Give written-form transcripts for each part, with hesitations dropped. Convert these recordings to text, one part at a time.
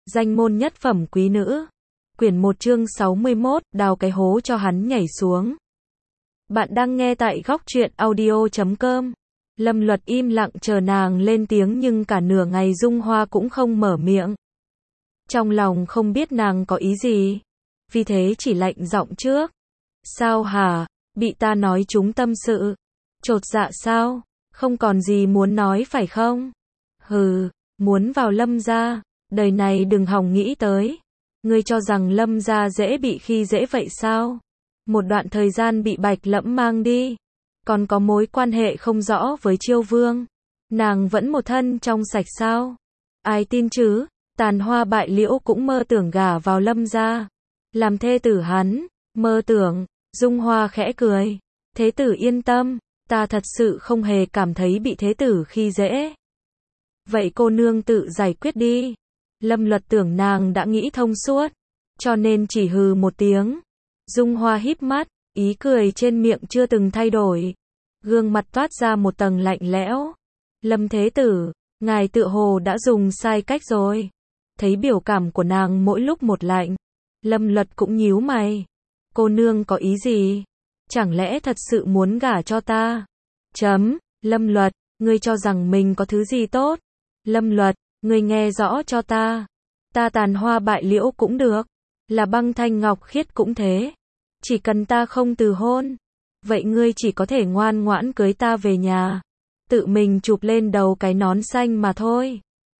Danh môn nhất phẩm quý nữ. Quyển 1 chương 61, đào cái hố cho hắn nhảy xuống. Bạn đang nghe tại góc truyện audio.com. Lâm Luật im lặng chờ nàng lên tiếng nhưng cả nửa ngày Dung Hoa cũng không mở miệng. Trong lòng không biết nàng có ý gì, vì thế chỉ lạnh giọng trước. Sao hả, bị ta nói trúng tâm sự, chột dạ sao, không còn gì muốn nói phải không? Hừ, muốn vào Lâm gia, đời này đừng hòng nghĩ tới. Ngươi cho rằng Lâm gia dễ bị khi dễ vậy sao? Một đoạn thời gian bị Bạch Lẫm mang đi, còn có mối quan hệ không rõ với Chiêu Vương, nàng vẫn một thân trong sạch sao? Ai tin chứ? Tàn Hoa Bại Liễu cũng mơ tưởng gả vào Lâm gia, làm thê tử hắn, mơ tưởng. Dung Hoa khẽ cười. Thế tử yên tâm, ta thật sự không hề cảm thấy bị thế tử khi dễ. Vậy cô nương tự giải quyết đi. Lâm Luật tưởng nàng đã nghĩ thông suốt, cho nên chỉ hừ một tiếng. Dung Hoa híp mắt, ý cười trên miệng chưa từng thay đổi. Gương mặt toát ra một tầng lạnh lẽo. Lâm thế tử, ngài tựa hồ đã dùng sai cách rồi. Thấy biểu cảm của nàng mỗi lúc một lạnh, Lâm Luật cũng nhíu mày. Cô nương có ý gì? Chẳng lẽ thật sự muốn gả cho ta? Lâm Luật, ngươi cho rằng mình có thứ gì tốt? Lâm Luật, ngươi nghe rõ cho ta. Ta Tàn Hoa Bại Liễu cũng được, là Băng Thanh Ngọc Khiết cũng thế. Chỉ cần ta không từ hôn, vậy ngươi chỉ có thể ngoan ngoãn cưới ta về nhà, tự mình chụp lên đầu cái nón xanh mà thôi.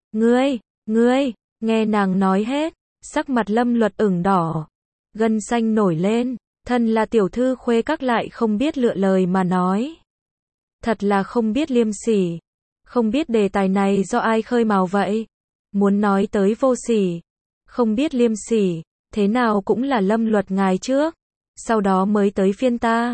Ngươi, nghe nàng nói hết, sắc mặt Lâm Luật ửng đỏ, gân xanh nổi lên, thân là tiểu thư khuê các lại không biết lựa lời mà nói. Thật là không biết liêm sỉ. Không biết đề tài này do ai khơi mào vậy? Muốn nói tới vô sỉ, không biết liêm sỉ, thế nào cũng là Lâm Luật ngài trước, sau đó mới tới phiên ta.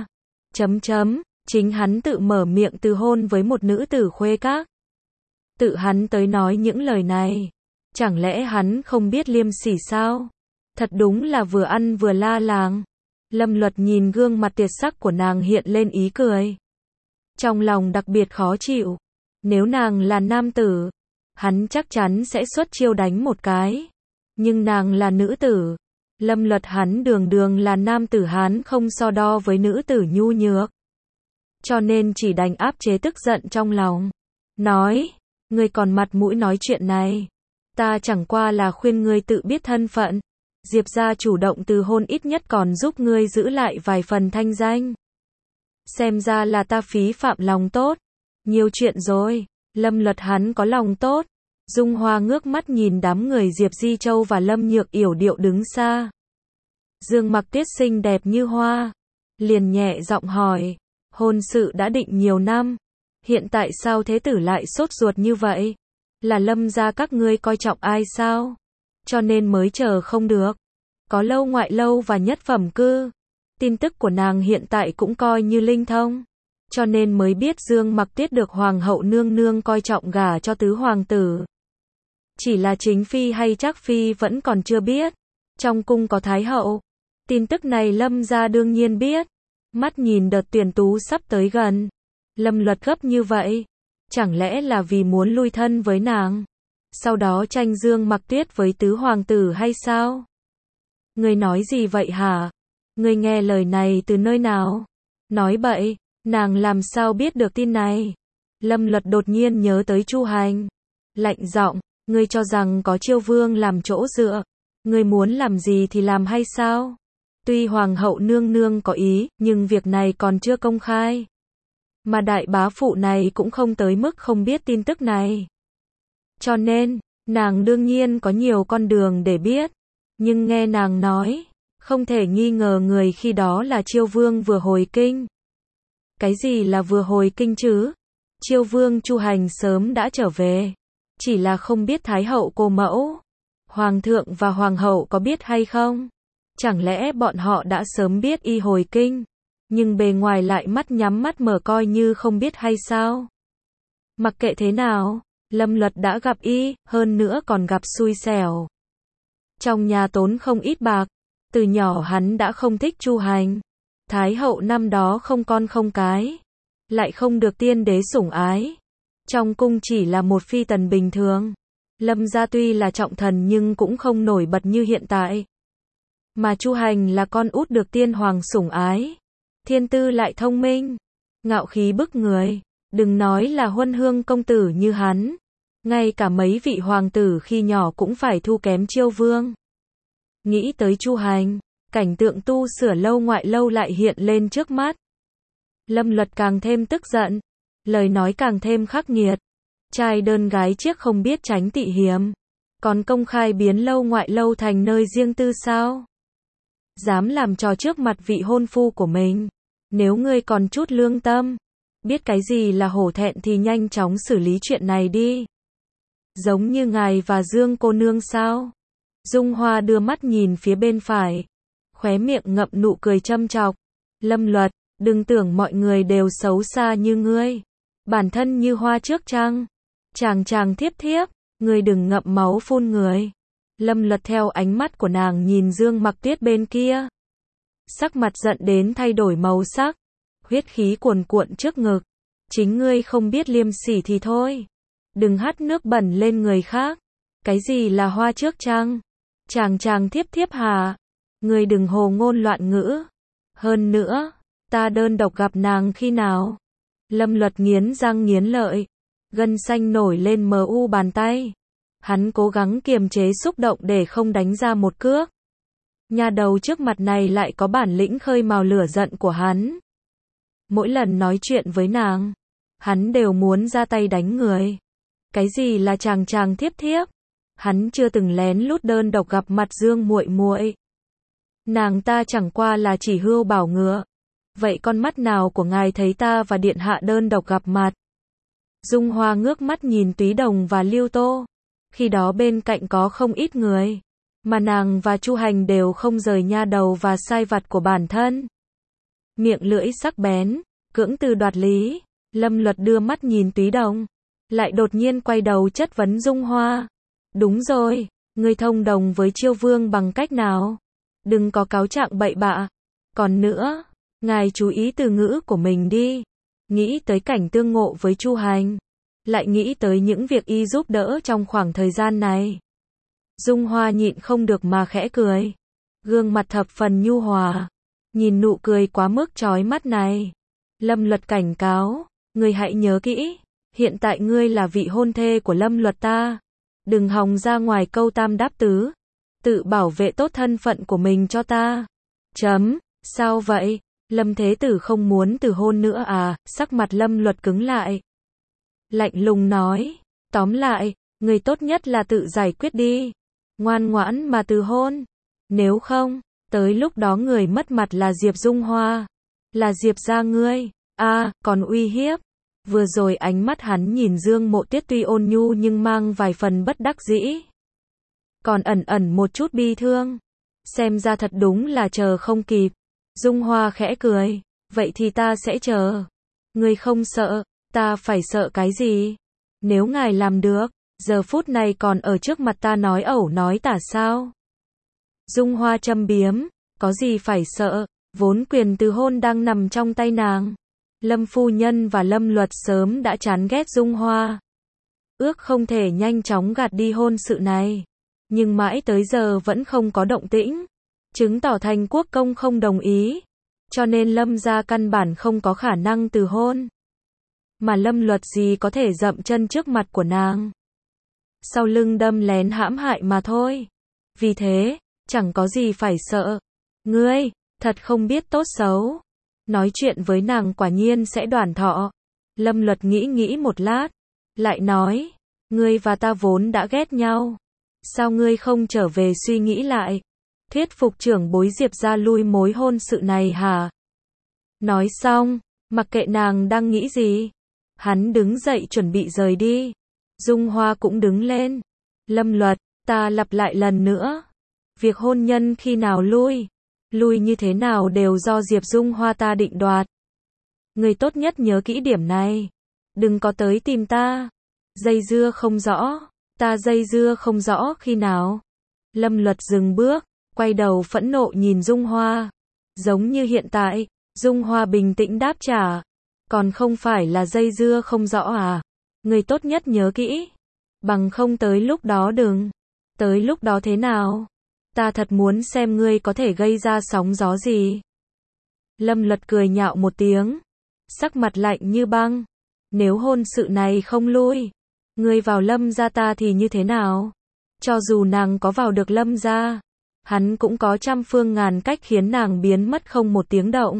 Chính hắn tự mở miệng từ hôn với một nữ tử khuê các. Tự hắn tới nói những lời này, chẳng lẽ hắn không biết liêm sỉ sao? Thật đúng là vừa ăn vừa la làng. Lâm Luật nhìn gương mặt tiệt sắc của nàng hiện lên ý cười. Trong lòng đặc biệt khó chịu. Nếu nàng là nam tử, hắn chắc chắn sẽ xuất chiêu đánh một cái. Nhưng nàng là nữ tử. Lâm Luật hắn đường là nam tử, hắn không so đo với nữ tử nhu nhược. Cho nên chỉ đành áp chế tức giận trong lòng. Nói, ngươi còn mặt mũi nói chuyện này. Ta chẳng qua là khuyên ngươi tự biết thân phận. Diệp gia chủ động từ hôn ít nhất còn giúp ngươi giữ lại vài phần thanh danh. Xem ra là ta phí phạm lòng tốt. Nhiều chuyện rồi. Lâm Luật hắn có lòng tốt. Dung Hoa ngước mắt nhìn đám người Diệp Di Châu và Lâm Nhược yểu điệu đứng xa. Dương Mặc Tuyết xinh đẹp như hoa, liền nhẹ giọng hỏi, hôn sự đã định nhiều năm, hiện tại sao thế tử lại sốt ruột như vậy? Là Lâm gia các ngươi coi trọng ai sao? Cho nên mới chờ không được. Có lâu ngoại lâu và nhất phẩm cư. Tin tức của nàng hiện tại cũng coi như linh thông, cho nên mới biết Dương Mặc Tuyết được hoàng hậu nương nương coi trọng gả cho tứ hoàng tử. Chỉ là chính phi hay Trác phi vẫn còn chưa biết. Trong cung có thái hậu. Tin tức này Lâm gia đương nhiên biết. Mắt nhìn đợt tuyển tú sắp tới gần, Lâm Luật gấp như vậy, chẳng lẽ là vì muốn lui thân với nàng, sau đó tranh Dương Mặc Tuyết với tứ hoàng tử hay sao? Ngươi nói gì vậy hả? Ngươi nghe lời này từ nơi nào? Nói bậy, nàng làm sao biết được tin này? Lâm Luật đột nhiên nhớ tới Chu Hành, lạnh giọng, ngươi cho rằng có Chiêu Vương làm chỗ dựa, ngươi muốn làm gì thì làm hay sao? Tuy hoàng hậu nương nương có ý, nhưng việc này còn chưa công khai. Mà đại bá phụ này cũng không tới mức không biết tin tức này. Cho nên, nàng đương nhiên có nhiều con đường để biết. Nhưng nghe nàng nói, không thể nghi ngờ người khi đó là Chiêu Vương vừa hồi kinh. Cái gì là vừa hồi kinh chứ? Chiêu Vương Chu Hành sớm đã trở về. Chỉ là không biết Thái hậu cô mẫu, Hoàng thượng và Hoàng hậu có biết hay không? Chẳng lẽ bọn họ đã sớm biết y hồi kinh, nhưng bề ngoài lại mắt nhắm mắt mở coi như không biết hay sao? Mặc kệ thế nào, Lâm Luật đã gặp y, hơn nữa còn gặp xui xẻo. Trong nhà tốn không ít bạc, từ nhỏ hắn đã không thích Chu Hành. Thái hậu năm đó không con không cái, lại không được tiên đế sủng ái. Trong cung chỉ là một phi tần bình thường. Lâm gia tuy là trọng thần nhưng cũng không nổi bật như hiện tại. Mà Chu Hành là con út được tiên hoàng sủng ái. Thiên tư lại thông minh, ngạo khí bức người. Đừng nói là huân hương công tử như hắn. Ngay cả mấy vị hoàng tử khi nhỏ cũng phải thu kém Chiêu Vương. Nghĩ tới Chu Hành, cảnh tượng tu sửa lâu ngoại lâu lại hiện lên trước mắt. Lâm Luật càng thêm tức giận, lời nói càng thêm khắc nghiệt. Trai đơn gái chiếc không biết tránh tị hiềm, còn công khai biến lâu ngoại lâu thành nơi riêng tư sao? Dám làm trò trước mặt vị hôn phu của mình. Nếu ngươi còn chút lương tâm, biết cái gì là hổ thẹn thì nhanh chóng xử lý chuyện này đi. Giống như ngài và Dương cô nương sao? Dung Hoa đưa mắt nhìn phía bên phải, khóe miệng ngậm nụ cười châm chọc. Lâm Luật, đừng tưởng mọi người đều xấu xa như ngươi. Bản thân như hoa trước trăng. Chàng chàng thiếp thiếp, ngươi đừng ngậm máu phun người. Lâm Luật theo ánh mắt của nàng nhìn Dương Mặc Tuyết bên kia. Sắc mặt giận đến thay đổi màu sắc. Huyết khí cuồn cuộn trước ngực. Chính ngươi không biết liêm sỉ thì thôi. Đừng hắt nước bẩn lên người khác. Cái gì là hoa trước trăng? Chàng chàng thiếp thiếp hà. Ngươi đừng hồ ngôn loạn ngữ. Hơn nữa, ta đơn độc gặp nàng khi nào? Lâm Luật nghiến răng nghiến lợi. Gân xanh nổi lên mờ u bàn tay. Hắn cố gắng kiềm chế xúc động để không đánh ra một cước. Nhà đầu trước mặt này lại có bản lĩnh khơi mào lửa giận của hắn. Mỗi lần nói chuyện với nàng, hắn đều muốn ra tay đánh người. Cái gì là chàng chàng thiếp thiếp? Hắn chưa từng lén lút đơn độc gặp mặt Dương muội muội. Nàng ta chẳng qua là chỉ hươu bảo ngựa. Vậy con mắt nào của ngài thấy ta và điện hạ đơn độc gặp mặt? Dung Hoa ngước mắt nhìn Túy Đồng và Lưu Tô. Khi đó bên cạnh có không ít người, mà nàng và Chu Hành đều không rời nha đầu và sai vặt của bản thân. Miệng lưỡi sắc bén, cưỡng từ đoạt lý. Lâm Luật đưa mắt nhìn Túy Đồng, lại đột nhiên quay đầu chất vấn Dung Hoa. Đúng rồi, ngươi thông đồng với Chiêu Vương bằng cách nào? Đừng có cáo trạng bậy bạ. Còn nữa, ngài chú ý từ ngữ của mình đi. Nghĩ tới cảnh tương ngộ với Chu Hành, lại nghĩ tới những việc y giúp đỡ trong khoảng thời gian này. Dung Hoa nhịn không được mà khẽ cười. Gương mặt thập phần nhu hòa. Nhìn nụ cười quá mức chói mắt này. Lâm Luật cảnh cáo, ngươi hãy nhớ kỹ, hiện tại ngươi là vị hôn thê của Lâm Luật ta. Đừng hòng ra ngoài câu tam đáp tứ. Tự bảo vệ tốt thân phận của mình cho ta. Sao vậy? Lâm Thế Tử không muốn từ hôn nữa à? Sắc mặt Lâm Luật cứng lại. Lạnh lùng nói, tóm lại, người tốt nhất là tự giải quyết đi. Ngoan ngoãn mà từ hôn. Nếu không, tới lúc đó người mất mặt là Diệp Dung Hoa. Là Diệp gia ngươi. Còn uy hiếp. Vừa rồi ánh mắt hắn nhìn Dương Mộ Tuyết tuy ôn nhu nhưng mang vài phần bất đắc dĩ. Còn ẩn ẩn một chút bi thương. Xem ra thật đúng là chờ không kịp. Dung Hoa khẽ cười. Vậy thì ta sẽ chờ. Ngươi không sợ, ta phải sợ cái gì? Nếu ngài làm được, giờ phút này còn ở trước mặt ta nói ẩu nói tả sao? Dung Hoa châm biếm. Có gì phải sợ, vốn quyền từ hôn đang nằm trong tay nàng. Lâm phu nhân và Lâm Luật sớm đã chán ghét Dung Hoa. Ước không thể nhanh chóng gạt đi hôn sự này. Nhưng mãi tới giờ vẫn không có động tĩnh. Chứng tỏ thành quốc công không đồng ý. Cho nên Lâm gia căn bản không có khả năng từ hôn. Mà Lâm Luật gì có thể dậm chân trước mặt của nàng. Sau lưng đâm lén hãm hại mà thôi. Vì thế, chẳng có gì phải sợ. Ngươi, thật không biết tốt xấu. Nói chuyện với nàng quả nhiên sẽ đoản thọ. Lâm Luật nghĩ một lát. Lại nói, ngươi và ta vốn đã ghét nhau. Sao ngươi không trở về suy nghĩ lại? Thuyết phục trưởng bối Diệp gia lui mối hôn sự này hả? Nói xong, mặc kệ nàng đang nghĩ gì. Hắn đứng dậy chuẩn bị rời đi. Dung Hoa cũng đứng lên. Lâm Luật, ta lặp lại lần nữa. Việc hôn nhân khi nào lui như thế nào đều do Diệp Dung Hoa ta định đoạt. Người tốt nhất nhớ kỹ điểm này. Đừng có tới tìm ta. Dây dưa không rõ. Ta dây dưa không rõ khi nào. Lâm Luật dừng bước, quay đầu phẫn nộ nhìn Dung Hoa. Giống như hiện tại, Dung Hoa bình tĩnh đáp trả. Còn không phải là dây dưa không rõ à? Người tốt nhất nhớ kỹ. Bằng không tới lúc đó đừng. Tới lúc đó thế nào? Ta thật muốn xem ngươi có thể gây ra sóng gió gì. Lâm Luật cười nhạo một tiếng, sắc mặt lạnh như băng. Nếu hôn sự này không lui, ngươi vào Lâm gia ta thì như thế nào? Cho dù nàng có vào được Lâm gia, hắn cũng có trăm phương ngàn cách khiến nàng biến mất không một tiếng động.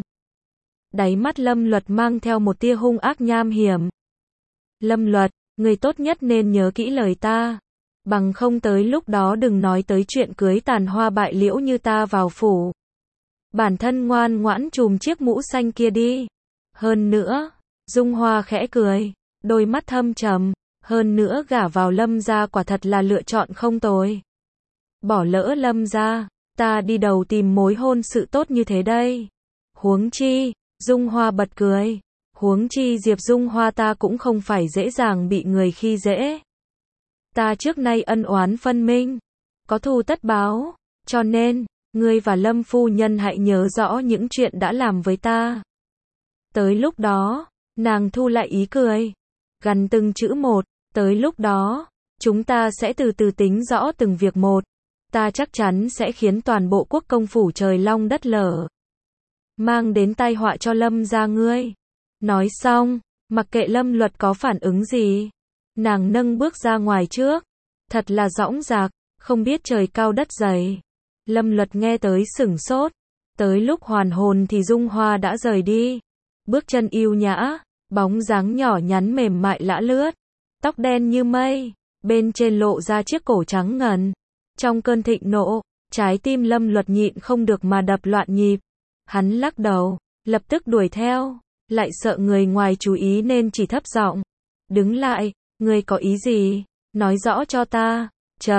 Đáy mắt Lâm Luật mang theo một tia hung ác nham hiểm. Lâm Luật, ngươi tốt nhất nên nhớ kỹ lời ta. Bằng không tới lúc đó đừng nói tới chuyện cưới tàn hoa bại liễu như ta vào phủ. Bản thân ngoan ngoãn chùm chiếc mũ xanh kia đi. Hơn nữa, Dung Hoa khẽ cười, đôi mắt thâm trầm. Hơn nữa gả vào Lâm gia quả thật là lựa chọn không tồi. Bỏ lỡ Lâm gia, ta đi đầu tìm mối hôn sự tốt như thế đây. Huống chi, Dung Hoa bật cười. Huống chi Diệp Dung Hoa ta cũng không phải dễ dàng bị người khi dễ. Ta trước nay ân oán phân minh, có thù tất báo, cho nên, ngươi và Lâm phu nhân hãy nhớ rõ những chuyện đã làm với ta. Tới lúc đó, nàng thu lại ý cười, gằn từng chữ một, tới lúc đó, chúng ta sẽ từ từ tính rõ từng việc một. Ta chắc chắn sẽ khiến toàn bộ quốc công phủ trời long đất lở, mang đến tai họa cho Lâm gia ngươi. Nói xong, mặc kệ Lâm Luật có phản ứng gì, nàng nâng bước ra ngoài trước, thật là dõng dạc, không biết trời cao đất dày. Lâm Luật nghe tới sửng sốt, tới lúc hoàn hồn thì Dung Hoa đã rời đi, bước chân yêu nhã, bóng dáng nhỏ nhắn mềm mại lả lướt, tóc đen như mây, bên trên lộ ra chiếc cổ trắng ngần. Trong cơn thịnh nộ, trái tim Lâm Luật nhịn không được mà đập loạn nhịp. Hắn lắc đầu, lập tức đuổi theo, lại sợ người ngoài chú ý nên chỉ thấp giọng, đứng lại, ngươi có ý gì, nói rõ cho ta.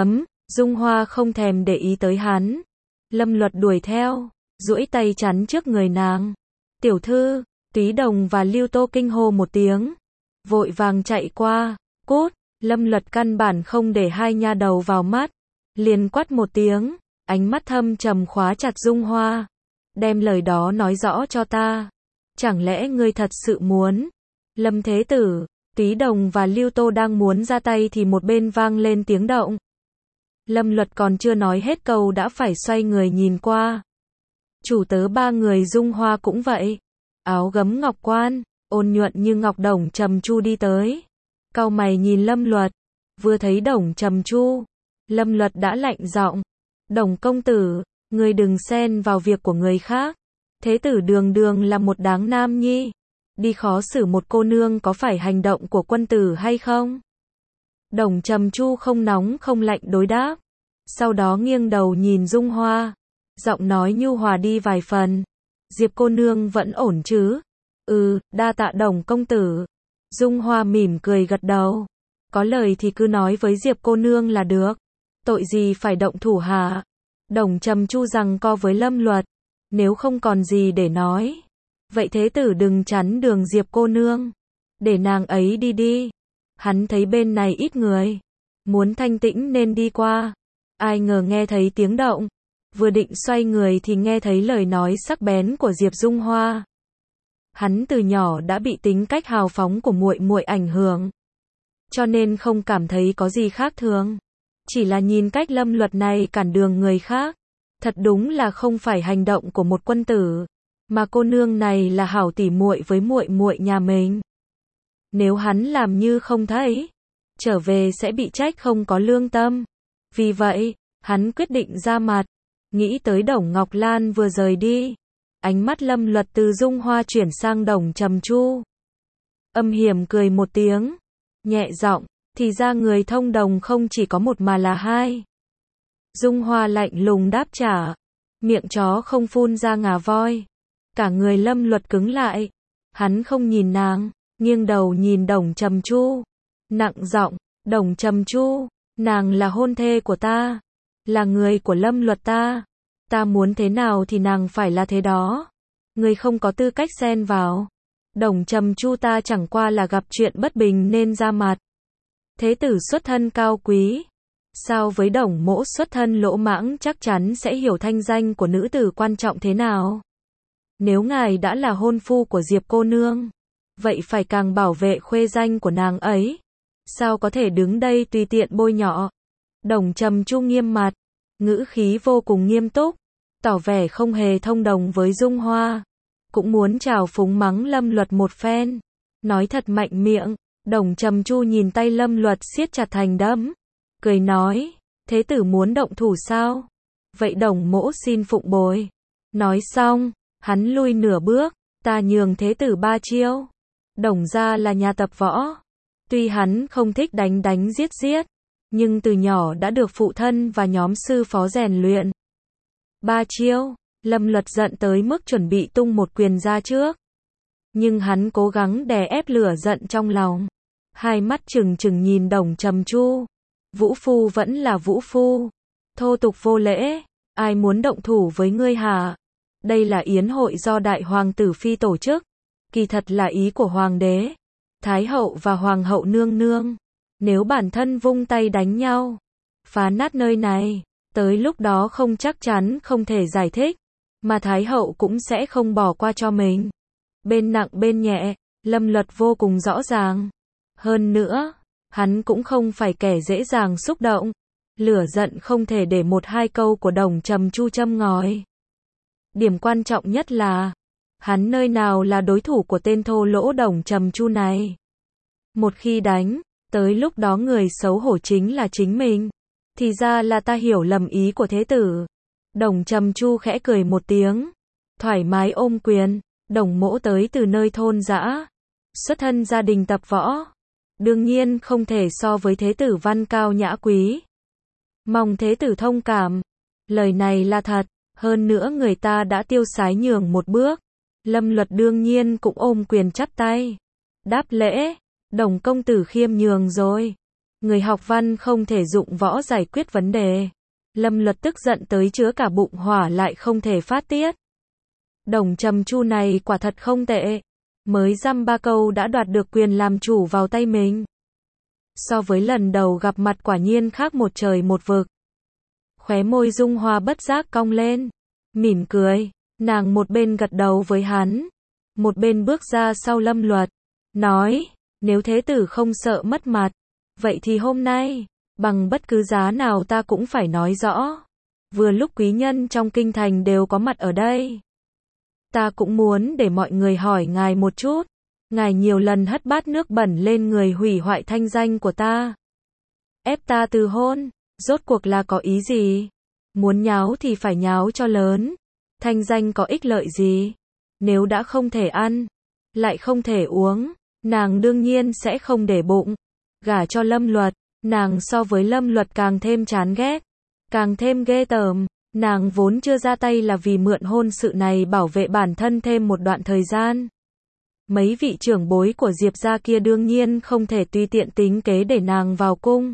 Dung Hoa không thèm để ý tới hắn. Lâm Luật đuổi theo, duỗi tay chắn trước người nàng. Tiểu thư, Túy Đồng và Lưu Tô kinh hô một tiếng, vội vàng chạy qua, cút. Lâm Luật căn bản không để hai nha đầu vào mắt, liền quát một tiếng, ánh mắt thâm trầm khóa chặt Dung Hoa. Đem lời đó nói rõ cho ta. Chẳng lẽ ngươi thật sự muốn? Lâm Thế Tử, Túy Đồng và Lưu Tô đang muốn ra tay thì một bên vang lên tiếng động. Lâm Luật còn chưa nói hết câu đã phải xoay người nhìn qua. Chủ tớ ba người Dung Hoa cũng vậy. Áo gấm ngọc quan, ôn nhuận như ngọc Đồng Trầm Chu đi tới. Cau mày nhìn Lâm Luật. Vừa thấy Đồng Trầm Chu, Lâm Luật đã lạnh giọng. Đồng công tử, ngươi đừng xen vào việc của người khác. Thế tử đường đường là một đáng nam nhi. Đi khó xử một cô nương có phải hành động của quân tử hay không? Đồng Trầm Chu không nóng không lạnh đối đáp. Sau đó nghiêng đầu nhìn Dung Hoa. Giọng nói nhu hòa đi vài phần. Diệp cô nương vẫn ổn chứ? Đa tạ Đồng công tử. Dung Hoa mỉm cười gật đầu. Có lời thì cứ nói với Diệp cô nương là được. Tội gì phải động thủ hả? Đồng Trầm Chu giằng co với Lâm Luật. Nếu không còn gì để nói, vậy thế tử đừng chắn đường Diệp cô nương. Để nàng ấy đi đi. Hắn thấy bên này ít người, muốn thanh tĩnh nên đi qua. Ai ngờ nghe thấy tiếng động. Vừa định xoay người thì nghe thấy lời nói sắc bén của Diệp Dung Hoa. Hắn từ nhỏ đã bị tính cách hào phóng của muội muội ảnh hưởng, cho nên không cảm thấy có gì khác thường. Chỉ là nhìn cách Lâm Luật này cản đường người khác, thật đúng là không phải hành động của một quân tử, mà cô nương này là hảo tỉ muội với muội muội nhà mình. Nếu hắn làm như không thấy, trở về sẽ bị trách không có lương tâm. Vì vậy, hắn quyết định ra mặt. Nghĩ tới Đồng Ngọc Lan vừa rời đi, ánh mắt Lâm Luật từ Dung Hoa chuyển sang Đồng Trầm Chu. Âm hiểm cười một tiếng, nhẹ giọng, thì ra người thông đồng không chỉ có một mà là hai. Dung Hoa lạnh lùng đáp trả, miệng chó không phun ra ngà voi. Cả người Lâm Luật cứng lại, hắn không nhìn nàng, nghiêng đầu nhìn Đồng Trầm Chu, nặng giọng, Đồng Trầm Chu, nàng là hôn thê của ta, là người của Lâm Luật ta muốn thế nào thì nàng phải là thế đó. Ngươi không có tư cách xen vào. Đồng Trầm Chu ta chẳng qua là gặp chuyện bất bình nên ra mặt. Thế tử xuất thân cao quý, sao với Đồng mỗ xuất thân lỗ mãng chắc chắn sẽ hiểu thanh danh của nữ tử quan trọng thế nào. Nếu ngài đã là hôn phu của Diệp cô nương, vậy phải càng bảo vệ khuê danh của nàng ấy. sao có thể đứng đây tùy tiện bôi nhọ. Đồng Trầm Chu nghiêm mặt, ngữ khí vô cùng nghiêm túc, tỏ vẻ không hề thông đồng với Dung Hoa, cũng muốn trào phúng mắng Lâm Luật một phen, nói thật mạnh miệng. Đồng Trầm Chu nhìn tay Lâm Luật siết chặt thành đấm, cười nói, thế tử muốn động thủ sao? Vậy Đồng mỗ xin phụng bồi. Nói xong, hắn lui nửa bước, ta nhường thế tử 3 chiêu. Đồng gia là nhà tập võ, tuy hắn không thích đánh đánh giết giết, nhưng từ nhỏ đã được phụ thân và nhóm sư phó rèn luyện. 3 chiêu, Lâm Luật giận tới mức chuẩn bị tung một quyền ra trước. Nhưng hắn cố gắng đè ép lửa giận trong lòng. Hai mắt trừng trừng nhìn Đồng Trầm Chu. Vũ phu vẫn là vũ phu. Thô tục vô lễ. Ai muốn động thủ với ngươi hả? Đây là yến hội do đại hoàng tử phi tổ chức. Kỳ thật là ý của hoàng đế, thái hậu và hoàng hậu nương nương. Nếu bản thân vung tay đánh nhau, phá nát nơi này, tới lúc đó không chắc chắn không thể giải thích, mà thái hậu cũng sẽ không bỏ qua cho mình. Bên nặng bên nhẹ, Lâm Luật vô cùng rõ ràng. Hơn nữa, hắn cũng không phải kẻ dễ dàng xúc động. Lửa giận không thể để 1-2 câu của Đồng Trầm Chu châm ngòi. Điểm quan trọng nhất là, hắn nơi nào là đối thủ của tên thô lỗ Đồng Trầm Chu này. Một khi đánh, tới lúc đó người xấu hổ chính là chính mình. Thì ra là ta hiểu lầm ý của thế tử. Đồng Trầm Chu khẽ cười một tiếng, thoải mái ôm quyền. Đồng mỗ tới từ nơi thôn dã, xuất thân gia đình tập võ, đương nhiên không thể so với thế tử văn cao nhã quý. Mong thế tử thông cảm. Lời này là thật, hơn nữa người ta đã tiêu sái nhường một bước. Lâm Luật đương nhiên cũng ôm quyền chắp tay, đáp lễ. Đồng công tử khiêm nhường rồi. Người học văn không thể dụng võ giải quyết vấn đề. Lâm Luật tức giận tới chứa cả bụng hỏa lại không thể phát tiết. Đồng Trầm Chu này quả thật không tệ. Mới dăm 3 câu đã đoạt được quyền làm chủ vào tay mình. So với lần đầu gặp mặt quả nhiên khác một trời một vực. Khóe môi Dung Hoa bất giác cong lên, mỉm cười. Nàng một bên gật đầu với hắn, một bên bước ra sau Lâm Luật, nói, nếu thế tử không sợ mất mặt, vậy thì hôm nay, bằng bất cứ giá nào ta cũng phải nói rõ. Vừa lúc quý nhân trong kinh thành đều có mặt ở đây. Ta cũng muốn để mọi người hỏi ngài một chút. Ngài nhiều lần hất bát nước bẩn lên người hủy hoại thanh danh của ta. Ép ta từ hôn, rốt cuộc là có ý gì? Muốn nháo thì phải nháo cho lớn. Thanh danh có ích lợi gì? Nếu đã không thể ăn, lại không thể uống, nàng đương nhiên sẽ không để bụng. Gả cho Lâm Luật, nàng so với Lâm Luật càng thêm chán ghét, càng thêm ghê tởm. Nàng vốn chưa ra tay là vì mượn hôn sự này bảo vệ bản thân thêm một đoạn thời gian. Mấy vị trưởng bối của Diệp gia kia đương nhiên không thể tùy tiện tính kế để nàng vào cung.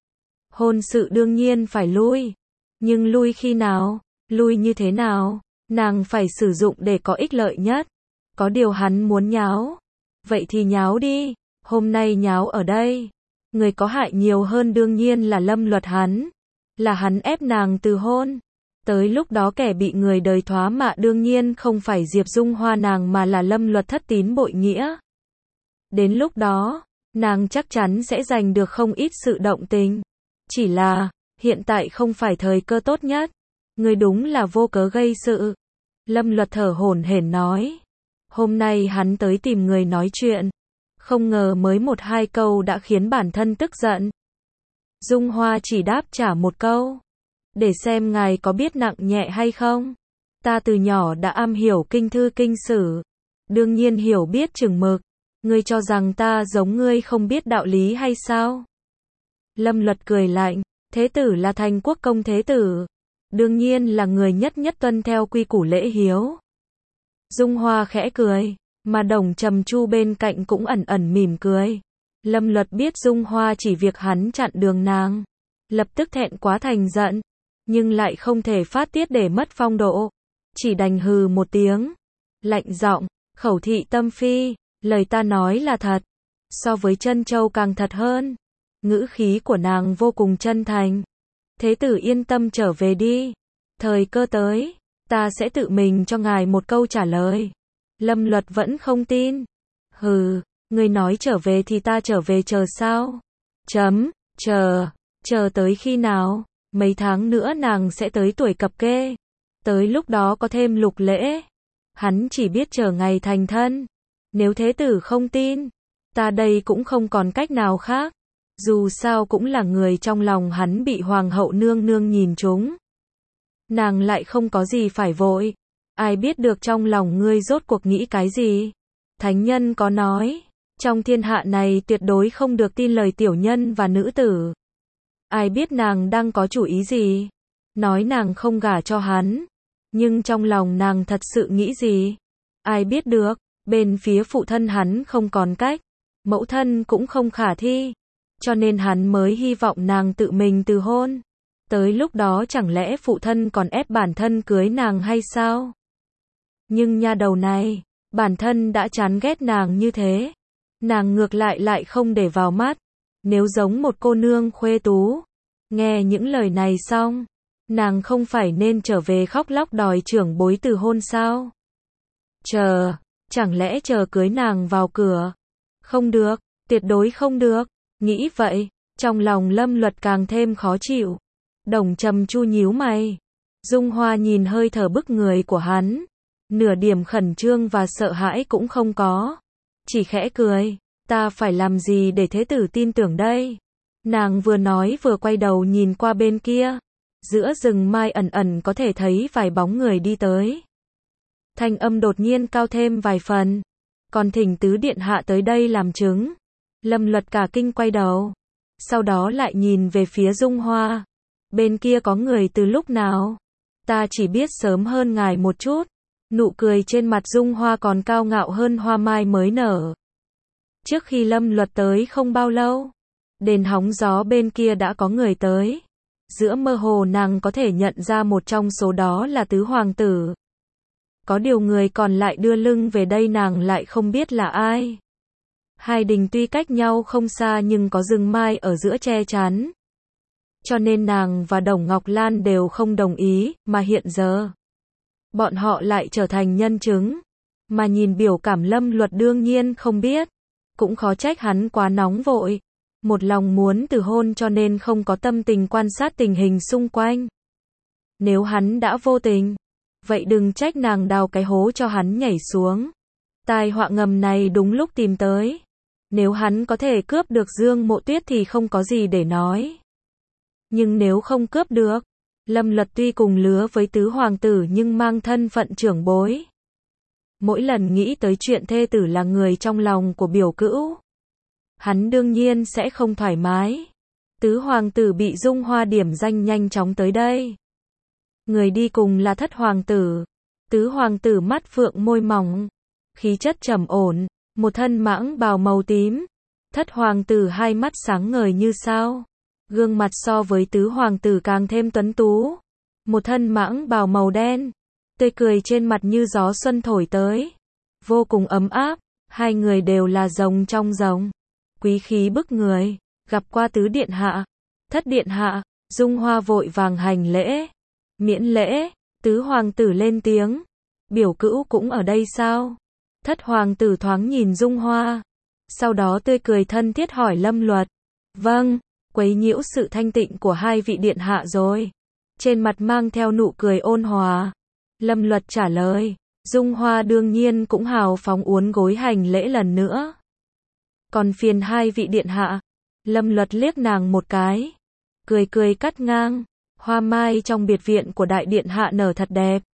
Hôn sự đương nhiên phải lui. Nhưng lui khi nào? Lui như thế nào? Nàng phải sử dụng để có ích lợi nhất. Có điều hắn muốn nháo. Vậy thì nháo đi. Hôm nay nháo ở đây. Người có hại nhiều hơn đương nhiên là Lâm Luật hắn. Là hắn ép nàng từ hôn. Tới lúc đó kẻ bị người đời thoá mạ đương nhiên không phải Diệp Dung Hoa nàng mà là Lâm Luật thất tín bội nghĩa. Đến lúc đó, nàng chắc chắn sẽ giành được không ít sự động tình. Chỉ là, hiện tại không phải thời cơ tốt nhất. Người đúng là vô cớ gây sự. Lâm Luật thở hổn hển nói. Hôm nay hắn tới tìm người nói chuyện. Không ngờ mới 1-2 câu đã khiến bản thân tức giận. Dung Hoa chỉ đáp trả một câu. Để xem ngài có biết nặng nhẹ hay không. Ta từ nhỏ đã am hiểu kinh thư kinh sử. Đương nhiên hiểu biết chừng mực. Ngươi cho rằng ta giống ngươi không biết đạo lý hay sao? Lâm Luật cười lạnh. Thế tử là Thành Quốc công thế tử. Đương nhiên là người nhất tuân theo quy củ lễ hiếu. Dung Hoa khẽ cười. Mà Đồng Trầm Chu bên cạnh cũng ẩn ẩn mỉm cười. Lâm Luật biết Dung Hoa chỉ việc hắn chặn đường nàng. Lập tức thẹn quá thành giận. Nhưng lại không thể phát tiết để mất phong độ. Chỉ đành hừ một tiếng. Lạnh giọng, khẩu thị tâm phi, lời ta nói là thật. So với Trân Châu càng thật hơn. Ngữ khí của nàng vô cùng chân thành. Thế tử yên tâm trở về đi. Thời cơ tới, ta sẽ tự mình cho ngài một câu trả lời. Lâm Luật vẫn không tin. Hừ, ngươi nói trở về thì ta trở về chờ sao? Chờ tới khi nào? Mấy tháng nữa nàng sẽ tới tuổi cập kê. Tới lúc đó có thêm lục lễ. Hắn chỉ biết chờ ngày thành thân. Nếu thế tử không tin, ta đây cũng không còn cách nào khác. Dù sao cũng là người trong lòng hắn bị hoàng hậu nương nương nhìn trúng. Nàng lại không có gì phải vội. Ai biết được trong lòng ngươi rốt cuộc nghĩ cái gì? Thánh nhân có nói, trong thiên hạ này tuyệt đối không được tin lời tiểu nhân và nữ tử. Ai biết nàng đang có chủ ý gì? Nói nàng không gả cho hắn. Nhưng trong lòng nàng thật sự nghĩ gì? Ai biết được, bên phía phụ thân hắn không còn cách. Mẫu thân cũng không khả thi. Cho nên hắn mới hy vọng nàng tự mình từ hôn. Tới lúc đó chẳng lẽ phụ thân còn ép bản thân cưới nàng hay sao? Nhưng nha đầu này, bản thân đã chán ghét nàng như thế. Nàng ngược lại không để vào mắt. Nếu giống một cô nương khuê tú. Nghe những lời này xong, nàng không phải nên trở về khóc lóc đòi trưởng bối từ hôn sao? Chẳng lẽ chờ cưới nàng vào cửa? Không được, tuyệt đối không được. Nghĩ vậy, trong lòng Lâm Luật càng thêm khó chịu. Đồng Trầm Chu nhíu mày. Dung Hoa nhìn hơi thở bức người của hắn. Nửa điểm khẩn trương và sợ hãi cũng không có. Chỉ khẽ cười. Ta phải làm gì để thế tử tin tưởng đây? Nàng vừa nói vừa quay đầu nhìn qua bên kia. Giữa rừng mai ẩn ẩn có thể thấy vài bóng người đi tới. Thanh âm đột nhiên cao thêm vài phần. Còn thỉnh tứ điện hạ tới đây làm chứng. Lâm Luật cả kinh quay đầu. Sau đó lại nhìn về phía Dung Hoa. Bên kia có người từ lúc nào? Ta chỉ biết sớm hơn ngài một chút. Nụ cười trên mặt Dung Hoa còn cao ngạo hơn hoa mai mới nở. Trước khi Lâm Luật tới không bao lâu, đền hóng gió bên kia đã có người tới. Giữa mơ hồ nàng có thể nhận ra một trong số đó là tứ hoàng tử. Có điều người còn lại đưa lưng về đây nàng lại không biết là ai. Hai đình tuy cách nhau không xa nhưng có rừng mai ở giữa che chắn. Cho nên nàng và Đồng Ngọc Lan đều không đồng ý, mà hiện giờ bọn họ lại trở thành nhân chứng. Mà nhìn biểu cảm Lâm Luật đương nhiên không biết. Cũng khó trách hắn quá nóng vội. Một lòng muốn từ hôn cho nên không có tâm tình quan sát tình hình xung quanh. Nếu hắn đã vô tình, vậy đừng trách nàng đào cái hố cho hắn nhảy xuống. Tai họa ngầm này đúng lúc tìm tới. Nếu hắn có thể cướp được Dương Mộ Tuyết thì không có gì để nói. Nhưng nếu không cướp được, Lâm Luật tuy cùng lứa với tứ hoàng tử nhưng mang thân phận trưởng bối. Mỗi lần nghĩ tới chuyện thê tử là người trong lòng của biểu cữu, hắn đương nhiên sẽ không thoải mái. Tứ hoàng tử bị Dung Hoa điểm danh nhanh chóng tới đây. Người đi cùng là thất hoàng tử. Tứ hoàng tử mắt phượng môi mỏng, khí chất trầm ổn, một thân mãng bào màu tím. Thất hoàng tử hai mắt sáng ngời như sao. Gương mặt so với tứ hoàng tử càng thêm tuấn tú. Một thân mãng bào màu đen, tươi cười trên mặt như gió xuân thổi tới. Vô cùng ấm áp, hai người đều là rồng trong rồng. Quý khí bức người, gặp qua tứ điện hạ. Thất điện hạ, Dung Hoa vội vàng hành lễ. Miễn lễ, tứ hoàng tử lên tiếng. Biểu cữu cũng ở đây sao? Thất hoàng tử thoáng nhìn Dung Hoa. Sau đó tươi cười thân thiết hỏi Lâm Luật. Vâng, quấy nhiễu sự thanh tịnh của hai vị điện hạ rồi. Trên mặt mang theo nụ cười ôn hòa. Lâm Luật trả lời. Dung Hoa đương nhiên cũng hào phóng uốn gối hành lễ lần nữa. Còn phiền hai vị điện hạ. Lâm Luật liếc nàng một cái. Cười cắt ngang. Hoa mai trong biệt viện của đại điện hạ nở thật đẹp.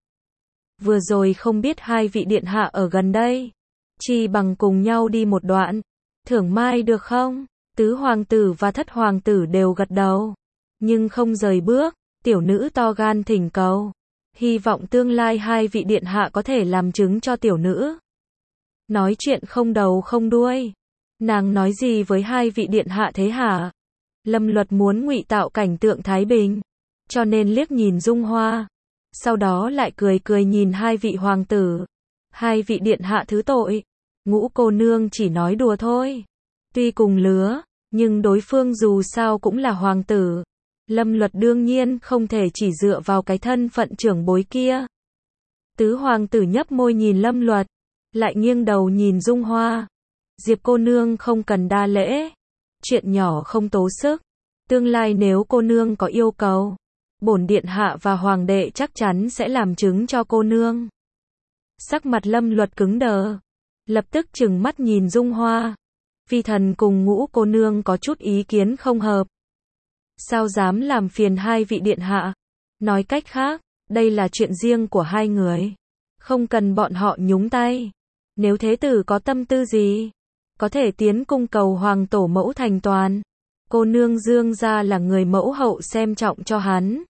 Vừa rồi không biết hai vị điện hạ ở gần đây. Chi bằng cùng nhau đi một đoạn. Thưởng mai được không? Tứ hoàng tử và thất hoàng tử đều gật đầu. Nhưng không rời bước. Tiểu nữ to gan thỉnh cầu. Hy vọng tương lai hai vị điện hạ có thể làm chứng cho tiểu nữ. Nói chuyện không đầu không đuôi. Nàng nói gì với hai vị điện hạ thế hả? Lâm Luật muốn ngụy tạo cảnh tượng thái bình. Cho nên liếc nhìn Dung Hoa. Sau đó lại cười nhìn hai vị hoàng tử. Hai vị điện hạ thứ tội. Ngũ cô nương chỉ nói đùa thôi. Tuy cùng lứa, nhưng đối phương dù sao cũng là hoàng tử. Lâm Luật đương nhiên không thể chỉ dựa vào cái thân phận trưởng bối kia. Tứ hoàng tử nhấp môi nhìn Lâm Luật, lại nghiêng đầu nhìn Dung Hoa. Diệp cô nương không cần đa lễ. chuyện nhỏ không tốn sức. Tương lai nếu cô nương có yêu cầu, bổn điện hạ và hoàng đệ chắc chắn sẽ làm chứng cho cô nương. Sắc mặt Lâm Luật cứng đờ, lập tức trừng mắt nhìn Dung Hoa. Vi thần cùng Ngũ cô nương có chút ý kiến không hợp. Sao dám làm phiền hai vị điện hạ? Nói cách khác, đây là chuyện riêng của hai người, không cần bọn họ nhúng tay. Nếu thế tử có tâm tư gì, có thể tiến cung cầu hoàng tổ mẫu thành toàn. Cô nương Dương gia là người mẫu hậu xem trọng cho hắn.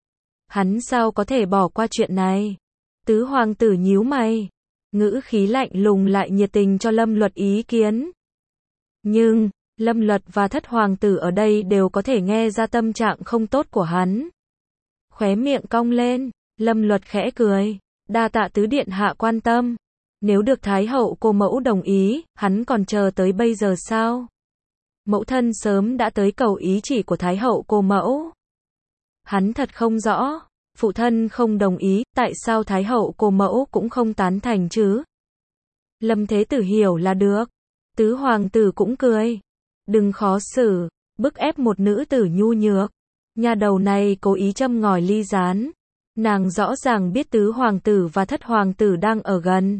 Hắn sao có thể bỏ qua chuyện này? Tứ hoàng tử nhíu mày, ngữ khí lạnh lùng lại nhiệt tình cho Lâm Luật ý kiến. Nhưng, Lâm Luật và thất hoàng tử ở đây đều có thể nghe ra tâm trạng không tốt của hắn. Khóe miệng cong lên, Lâm Luật khẽ cười, đa tạ tứ điện hạ quan tâm. Nếu được Thái hậu cô mẫu đồng ý, hắn còn chờ tới bây giờ sao? Mẫu thân sớm đã tới cầu ý chỉ của Thái hậu cô mẫu. Hắn thật không rõ, phụ thân không đồng ý, tại sao Thái hậu cô mẫu cũng không tán thành chứ? Lâm Thế Tử hiểu là được. Tứ hoàng tử cũng cười. Đừng khó xử, bức ép một nữ tử nhu nhược. Nhà đầu này cố ý châm ngòi ly gián. Nàng rõ ràng biết tứ hoàng tử và thất hoàng tử đang ở gần,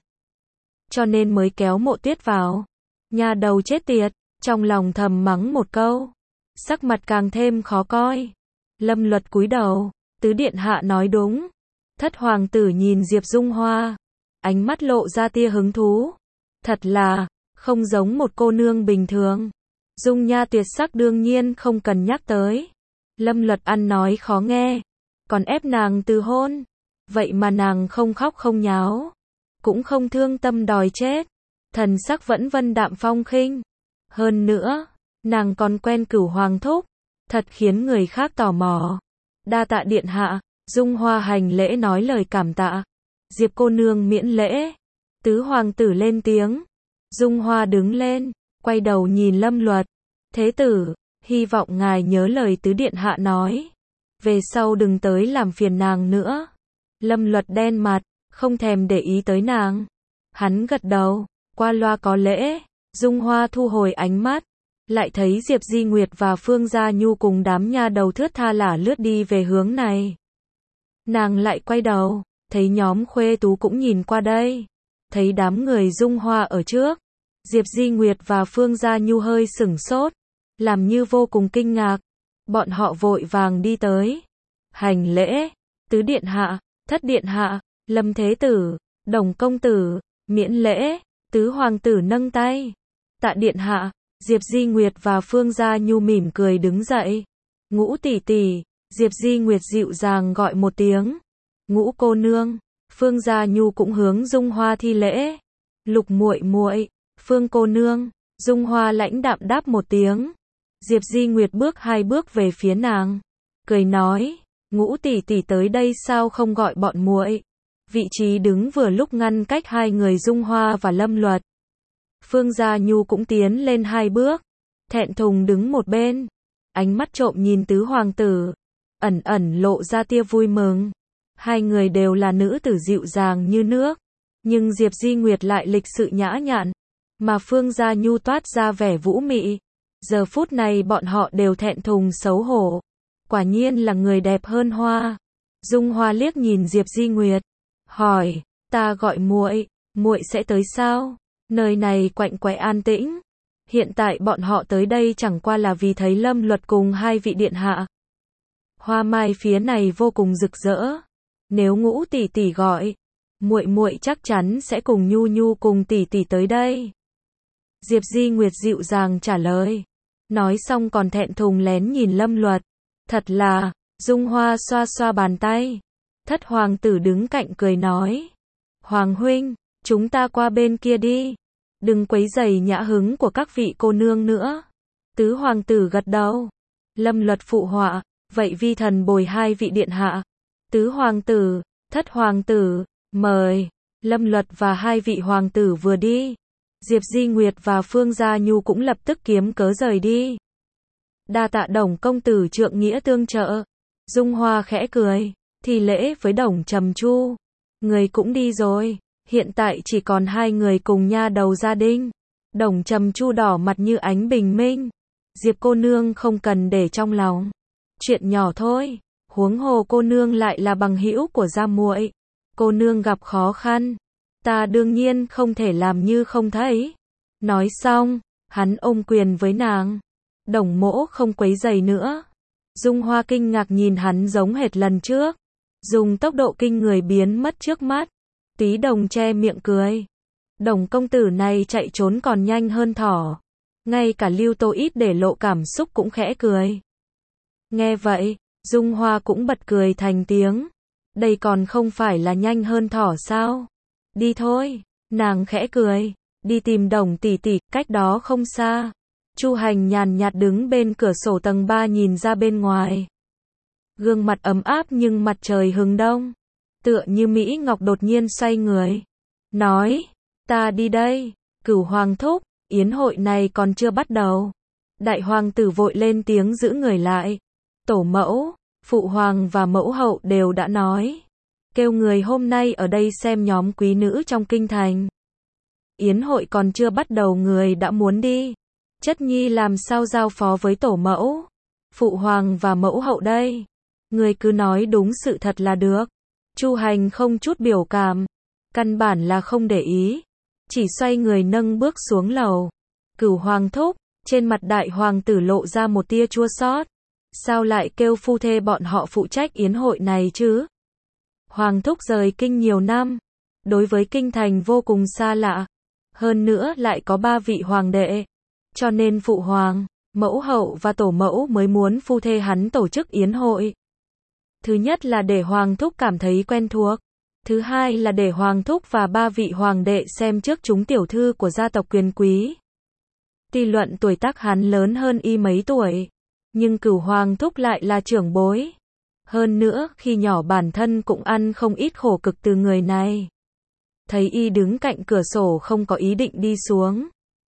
cho nên mới kéo Mộ Tuyết vào. Nhà đầu chết tiệt, trong lòng thầm mắng một câu. Sắc mặt càng thêm khó coi. Lâm Luật cúi đầu, tứ điện hạ nói đúng. Thất hoàng tử nhìn Diệp Dung Hoa, ánh mắt lộ ra tia hứng thú. Thật là, không giống một cô nương bình thường. Dung nha tuyệt sắc đương nhiên không cần nhắc tới. Lâm Luật ăn nói khó nghe, còn ép nàng từ hôn. Vậy mà nàng không khóc không nháo, cũng không thương tâm đòi chết. Thần sắc vẫn vân đạm phong khinh. Hơn nữa, nàng còn quen Cửu hoàng thúc, thật khiến người khác tò mò. Đa tạ điện hạ. Dung Hoa hành lễ nói lời cảm tạ. Diệp cô nương miễn lễ. Tứ hoàng tử lên tiếng. Dung Hoa đứng lên, quay đầu nhìn Lâm Luật. Thế tử, hy vọng ngài nhớ lời tứ điện hạ nói. Về sau đừng tới làm phiền nàng nữa. Lâm Luật đen mặt, không thèm để ý tới nàng. Hắn gật đầu, qua loa có lễ. Dung Hoa thu hồi ánh mắt, lại thấy Diệp Di Nguyệt và Phương Gia Nhu cùng đám nha đầu thướt tha lả lướt đi về hướng này. Nàng lại quay đầu, thấy nhóm Khuê Tú cũng nhìn qua đây. Thấy đám người Dung Hoa ở trước, Diệp Di Nguyệt và Phương Gia Nhu hơi sửng sốt, làm như vô cùng kinh ngạc. Bọn họ vội vàng đi tới, hành lễ. Tứ điện hạ, thất điện hạ, Lâm thế tử, Đồng công tử, miễn lễ. Tứ hoàng tử nâng tay. Tạ điện hạ. Diệp Di Nguyệt và Phương Gia Nhu mỉm cười đứng dậy. Ngũ tỷ tỷ. Diệp Di Nguyệt dịu dàng gọi một tiếng. Ngũ cô nương. Phương Gia Nhu cũng hướng Dung Hoa thi lễ. Lục muội muội. Phương cô nương. Dung Hoa lãnh đạm đáp một tiếng. Diệp Di Nguyệt bước hai bước về phía nàng, cười nói, Ngũ tỷ tỷ tới đây sao không gọi bọn muội? Vị trí đứng vừa lúc ngăn cách hai người Dung Hoa và Lâm Luật. Phương Gia Nhu cũng tiến lên hai bước, thẹn thùng đứng một bên, ánh mắt trộm nhìn tứ hoàng tử, ẩn ẩn lộ ra tia vui mừng. Hai người đều là nữ tử dịu dàng như nước, nhưng Diệp Di Nguyệt lại lịch sự nhã nhặn, mà Phương Gia Nhu toát ra vẻ vũ mị. Giờ phút này bọn họ đều thẹn thùng xấu hổ. Quả nhiên là người đẹp hơn hoa. Dung Hoa liếc nhìn Diệp Di Nguyệt, hỏi, ta gọi muội, muội sẽ tới sao? Nơi này quạnh quẽ an tĩnh. Hiện tại bọn họ tới đây chẳng qua là vì thấy Lâm Luật cùng hai vị điện hạ. Hoa mai phía này vô cùng rực rỡ. Nếu Ngũ tỷ tỷ gọi, muội muội chắc chắn sẽ cùng Nhu Nhu cùng tỷ tỷ tới đây. Diệp Di Nguyệt dịu dàng trả lời. Nói xong còn thẹn thùng lén nhìn Lâm Luật. Thật là, Dung Hoa xoa xoa bàn tay. Thất hoàng tử đứng cạnh cười nói. Hoàng huynh, chúng ta qua bên kia đi. Đừng quấy rầy nhã hứng của các vị cô nương nữa. Tứ hoàng tử gật đầu. Lâm Luật phụ họa, vậy vi thần bồi hai vị điện hạ. Tứ hoàng tử, thất hoàng tử, mời. Lâm Luật và hai vị hoàng tử vừa đi, Diệp Di Nguyệt và Phương Gia Nhu cũng lập tức kiếm cớ rời đi. Đa tạ Đồng công tử trượng nghĩa tương trợ. Dung Hoa khẽ cười, thì lễ với Đồng Trầm Chu. Người cũng đi rồi, hiện tại chỉ còn hai người cùng nha đầu gia đình. Đồng Trầm Chu đỏ mặt như ánh bình minh. Diệp cô nương không cần để trong lòng. Chuyện nhỏ thôi, huống hồ cô nương lại là bằng hữu của gia muội. Cô nương gặp khó khăn, ta đương nhiên không thể làm như không thấy. Nói xong, hắn ôm quyền với nàng. Đồng mỗ không quấy rầy nữa. Dung Hoa kinh ngạc nhìn hắn giống hệt lần trước. Dùng tốc độ kinh người biến mất trước mắt. Tí Đồng che miệng cười. Đồng công tử này chạy trốn còn nhanh hơn thỏ. Ngay cả Lưu Tô ít để lộ cảm xúc cũng khẽ cười. Nghe vậy, Dung Hoa cũng bật cười thành tiếng. Đây còn không phải là nhanh hơn thỏ sao? Đi thôi, nàng khẽ cười. Đi tìm Đồng tỷ tỷ, cách đó không xa. Chu Hành nhàn nhạt đứng bên cửa sổ tầng 3 nhìn ra bên ngoài. Gương mặt ấm áp nhưng mặt trời hừng đông. Tựa như Mỹ Ngọc đột nhiên xoay người. Nói, ta đi đây, Cửu Hoàng thúc, yến hội này còn chưa bắt đầu. Đại hoàng tử vội lên tiếng giữ người lại. Tổ mẫu, phụ hoàng và mẫu hậu đều đã nói. Kêu người hôm nay ở đây xem nhóm quý nữ trong kinh thành. Yến hội còn chưa bắt đầu người đã muốn đi. Chất nhi làm sao giao phó với tổ mẫu, phụ hoàng và mẫu hậu đây. Người cứ nói đúng sự thật là được. Chu Hành không chút biểu cảm, căn bản là không để ý, chỉ xoay người nâng bước xuống lầu. Cửu Hoàng thúc, trên mặt đại hoàng tử lộ ra một tia chua xót. Sao lại kêu phu thê bọn họ phụ trách yến hội này chứ? Hoàng thúc rời kinh nhiều năm, đối với kinh thành vô cùng xa lạ, hơn nữa lại có 3 vị hoàng đệ, cho nên phụ hoàng, mẫu hậu và tổ mẫu mới muốn phu thê hắn tổ chức yến hội. Thứ nhất là để hoàng thúc cảm thấy quen thuộc, thứ hai là để hoàng thúc và 3 vị hoàng đệ xem trước chúng tiểu thư của gia tộc quyền quý. Tuy luận tuổi tác hắn lớn hơn y mấy tuổi, nhưng Cửu Hoàng thúc lại là trưởng bối. Hơn nữa, khi nhỏ bản thân cũng ăn không ít khổ cực từ người này. Thấy y đứng cạnh cửa sổ không có ý định đi xuống,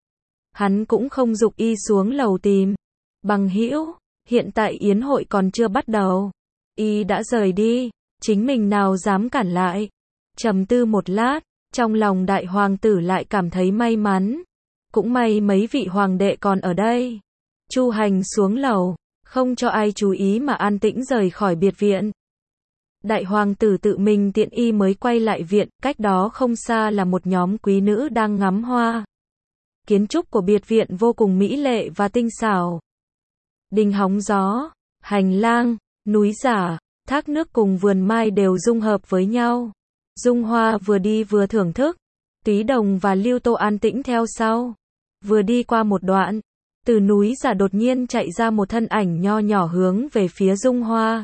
hắn cũng không giục y xuống lầu tìm bằng hữu. Hiện tại yến hội còn chưa bắt đầu, y đã rời đi, chính mình nào dám cản lại. Trầm tư một lát, trong lòng đại hoàng tử lại cảm thấy may mắn. Cũng may mấy vị hoàng đệ còn ở đây. Chu Hành xuống lầu, không cho ai chú ý mà an tĩnh rời khỏi biệt viện. Đại hoàng tử tự mình tiện y mới quay lại viện, cách đó không xa là một nhóm quý nữ đang ngắm hoa. Kiến trúc của biệt viện vô cùng mỹ lệ và tinh xảo. Đình hóng gió, hành lang, núi giả, thác nước cùng vườn mai đều dung hợp với nhau. Dung Hoa vừa đi vừa thưởng thức, Túy Đồng và Lưu Tô an tĩnh theo sau. Vừa đi qua một đoạn, từ núi giả đột nhiên chạy ra một thân ảnh nho nhỏ hướng về phía Dung Hoa.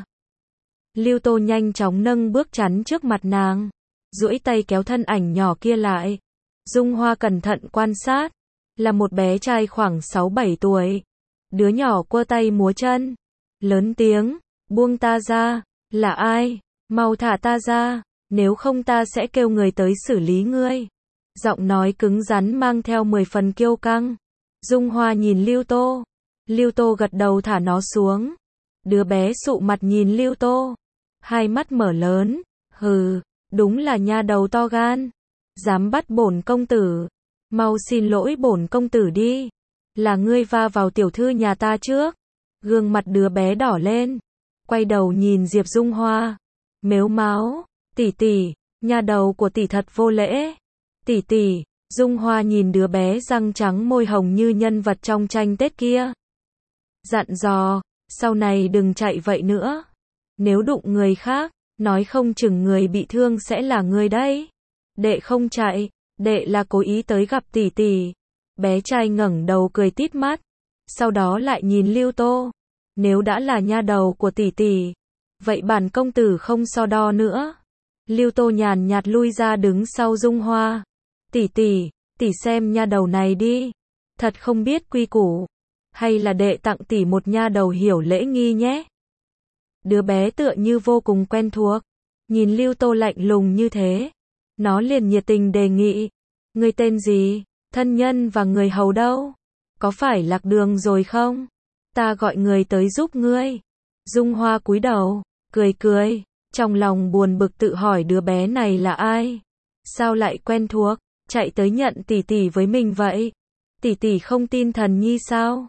Lưu Tô nhanh chóng nâng bước chắn trước mặt nàng, duỗi tay kéo thân ảnh nhỏ kia lại. Dung Hoa cẩn thận quan sát, là một bé trai khoảng 6-7 tuổi. Đứa nhỏ quơ tay múa chân, lớn tiếng, buông ta ra, là ai? Mau thả ta ra, nếu không ta sẽ kêu người tới xử lý ngươi. Giọng nói cứng rắn mang theo 10 phần kiêu căng. Dung Hoa nhìn Lưu Tô. Lưu Tô gật đầu thả nó xuống. Đứa bé sụ mặt nhìn Lưu Tô, hai mắt mở lớn. Hừ, đúng là nha đầu to gan, dám bắt bổn công tử. Mau xin lỗi bổn công tử đi, là ngươi va vào tiểu thư nhà ta trước. Gương mặt đứa bé đỏ lên, quay đầu nhìn Diệp Dung Hoa, mếu máo, tỷ tỷ, nha đầu của tỷ thật vô lễ. Tỷ tỷ. Dung Hoa nhìn đứa bé răng trắng môi hồng như nhân vật trong tranh Tết kia, dặn dò, sau này đừng chạy vậy nữa. Nếu đụng người khác, nói không chừng người bị thương sẽ là người đấy. Đệ không chạy, đệ là cố ý tới gặp tỷ tỷ. Bé trai ngẩng đầu cười tít mắt, sau đó lại nhìn Lưu Tô. Nếu đã là nha đầu của tỷ tỷ, vậy bản công tử không so đo nữa. Lưu Tô nhàn nhạt lui ra đứng sau Dung Hoa. Tỷ tỷ, tỷ xem nha đầu này đi, thật không biết quy củ, hay là đệ tặng tỷ một nha đầu hiểu lễ nghi nhé. Đứa bé tựa như vô cùng quen thuộc, nhìn Lưu Tô lạnh lùng như thế, nó liền nhiệt tình đề nghị, ngươi tên gì, thân nhân và người hầu đâu, có phải lạc đường rồi không? Ta gọi người tới giúp ngươi. Dung Hoa cúi đầu, cười cười, trong lòng buồn bực tự hỏi đứa bé này là ai, sao lại quen thuộc, chạy tới nhận tỷ tỷ với mình vậy. Tỷ tỷ không tin thần nhi sao?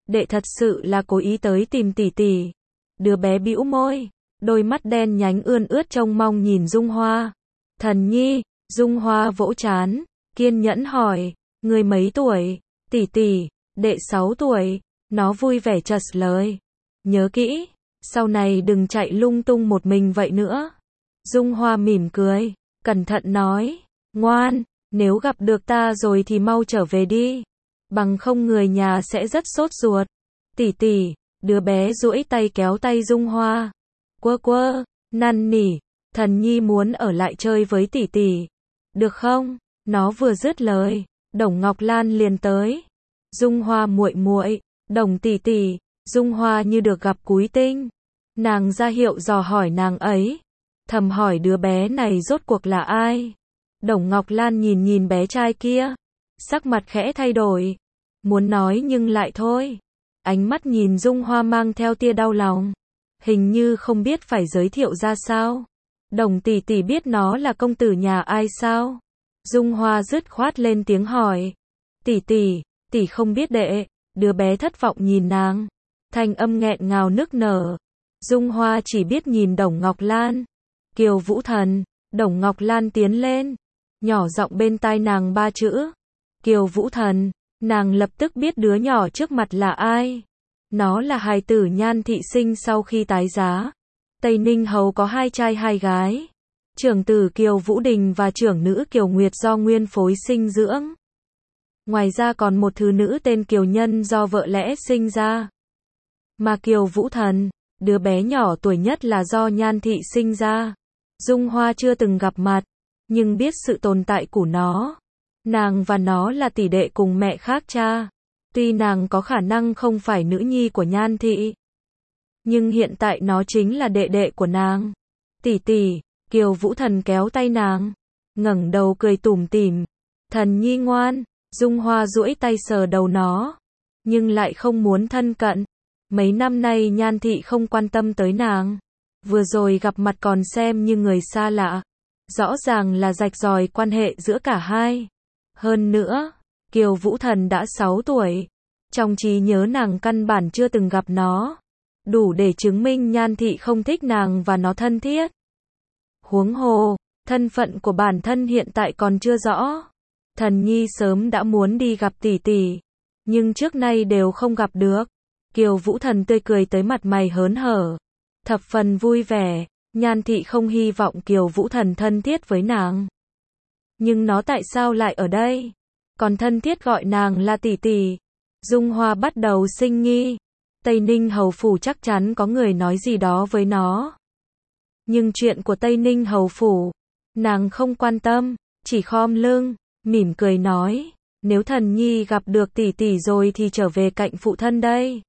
đệ thật sự là cố ý tới tìm tỷ tỷ. Đứa bé bĩu môi, đôi mắt đen nhánh ươn ướt trông mong nhìn Dung Hoa. Thần nhi, Dung Hoa vỗ trán, kiên nhẫn hỏi, ngươi mấy tuổi? Tỷ tỷ, đệ 6 tuổi, nó vui vẻ chật lời. Nhớ kỹ, sau này đừng chạy lung tung một mình vậy nữa. Dung Hoa mỉm cười, cẩn thận nói, ngoan, nếu gặp được ta rồi thì mau trở về đi. Bằng không người nhà sẽ rất sốt ruột. Tỷ tỷ, đứa bé duỗi tay kéo tay Dung Hoa. Quơ quơ, năn nỉ, thần nhi muốn ở lại chơi với tỷ tỷ. Được không? Nó vừa dứt lời, Đồng Ngọc Lan liền tới. Dung Hoa muội muội, Đồng tỷ tỷ. Dung Hoa như được gặp cứu tinh. Nàng ra hiệu dò hỏi nàng ấy. Thầm hỏi đứa bé này rốt cuộc là ai? Đồng Ngọc Lan nhìn nhìn bé trai kia. Sắc mặt khẽ thay đổi. Muốn nói nhưng lại thôi. Ánh mắt nhìn Dung Hoa mang theo tia đau lòng. Hình như không biết phải giới thiệu ra sao. Đồng tỷ tỷ biết nó là công tử nhà ai sao? Dung Hoa dứt khoát lên tiếng hỏi. Tỷ tỷ không biết đệ. Đứa bé thất vọng nhìn nàng. Thanh âm nghẹn ngào nức nở. Dung Hoa chỉ biết nhìn Đồng Ngọc Lan. Kiều Vũ Thần. Đồng Ngọc Lan tiến lên. Nhỏ giọng bên tai nàng 3 chữ. Kiều Vũ Thần. Nàng lập tức biết đứa nhỏ trước mặt là ai. Nó là hài tử Nhan Thị sinh sau khi tái giá. Tây Ninh Hầu có 2 trai 2 gái. Trưởng tử Kiều Vũ Đình và trưởng nữ Kiều Nguyệt do nguyên phối sinh dưỡng. Ngoài ra còn một thứ nữ tên Kiều Nhân do vợ lẽ sinh ra. Mà Kiều Vũ Thần, đứa bé nhỏ tuổi nhất là do Nhan Thị sinh ra. Dung Hoa chưa từng gặp mặt, nhưng biết sự tồn tại của nó. Nàng và nó là tỷ đệ cùng mẹ khác cha. Tuy nàng có khả năng không phải nữ nhi của Nhan Thị, nhưng hiện tại nó chính là đệ đệ của nàng. Tỷ tỷ, Kiều Vũ Thần kéo tay nàng, ngẩng đầu cười tủm tỉm. Thần nhi ngoan. Dung Hoa duỗi tay sờ đầu nó, nhưng lại không muốn thân cận. Mấy năm nay Nhan Thị không quan tâm tới nàng. Vừa rồi gặp mặt còn xem như người xa lạ. Rõ ràng là rạch ròi quan hệ giữa cả hai. Hơn nữa, Kiều Vũ Thần đã 6 tuổi. Trong trí nhớ nàng căn bản chưa từng gặp nó. Đủ để chứng minh Nhan Thị không thích nàng và nó thân thiết. Huống hồ, thân phận của bản thân hiện tại còn chưa rõ. Thần nhi sớm đã muốn đi gặp tỷ tỷ, nhưng trước nay đều không gặp được. Kiều Vũ Thần tươi cười tới mặt mày hớn hở, thập phần vui vẻ. Nhan Thị không hy vọng Kiều Vũ Thần thân thiết với nàng. Nhưng nó tại sao lại ở đây? Còn thân thiết gọi nàng là tỷ tỷ. Dung Hoa bắt đầu sinh nghi. Tây Ninh Hầu Phủ chắc chắn có người nói gì đó với nó. Nhưng chuyện của Tây Ninh Hầu Phủ, nàng không quan tâm, chỉ khom lưng, mỉm cười nói, nếu thần nhi gặp được tỷ tỷ rồi thì trở về cạnh phụ thân đây.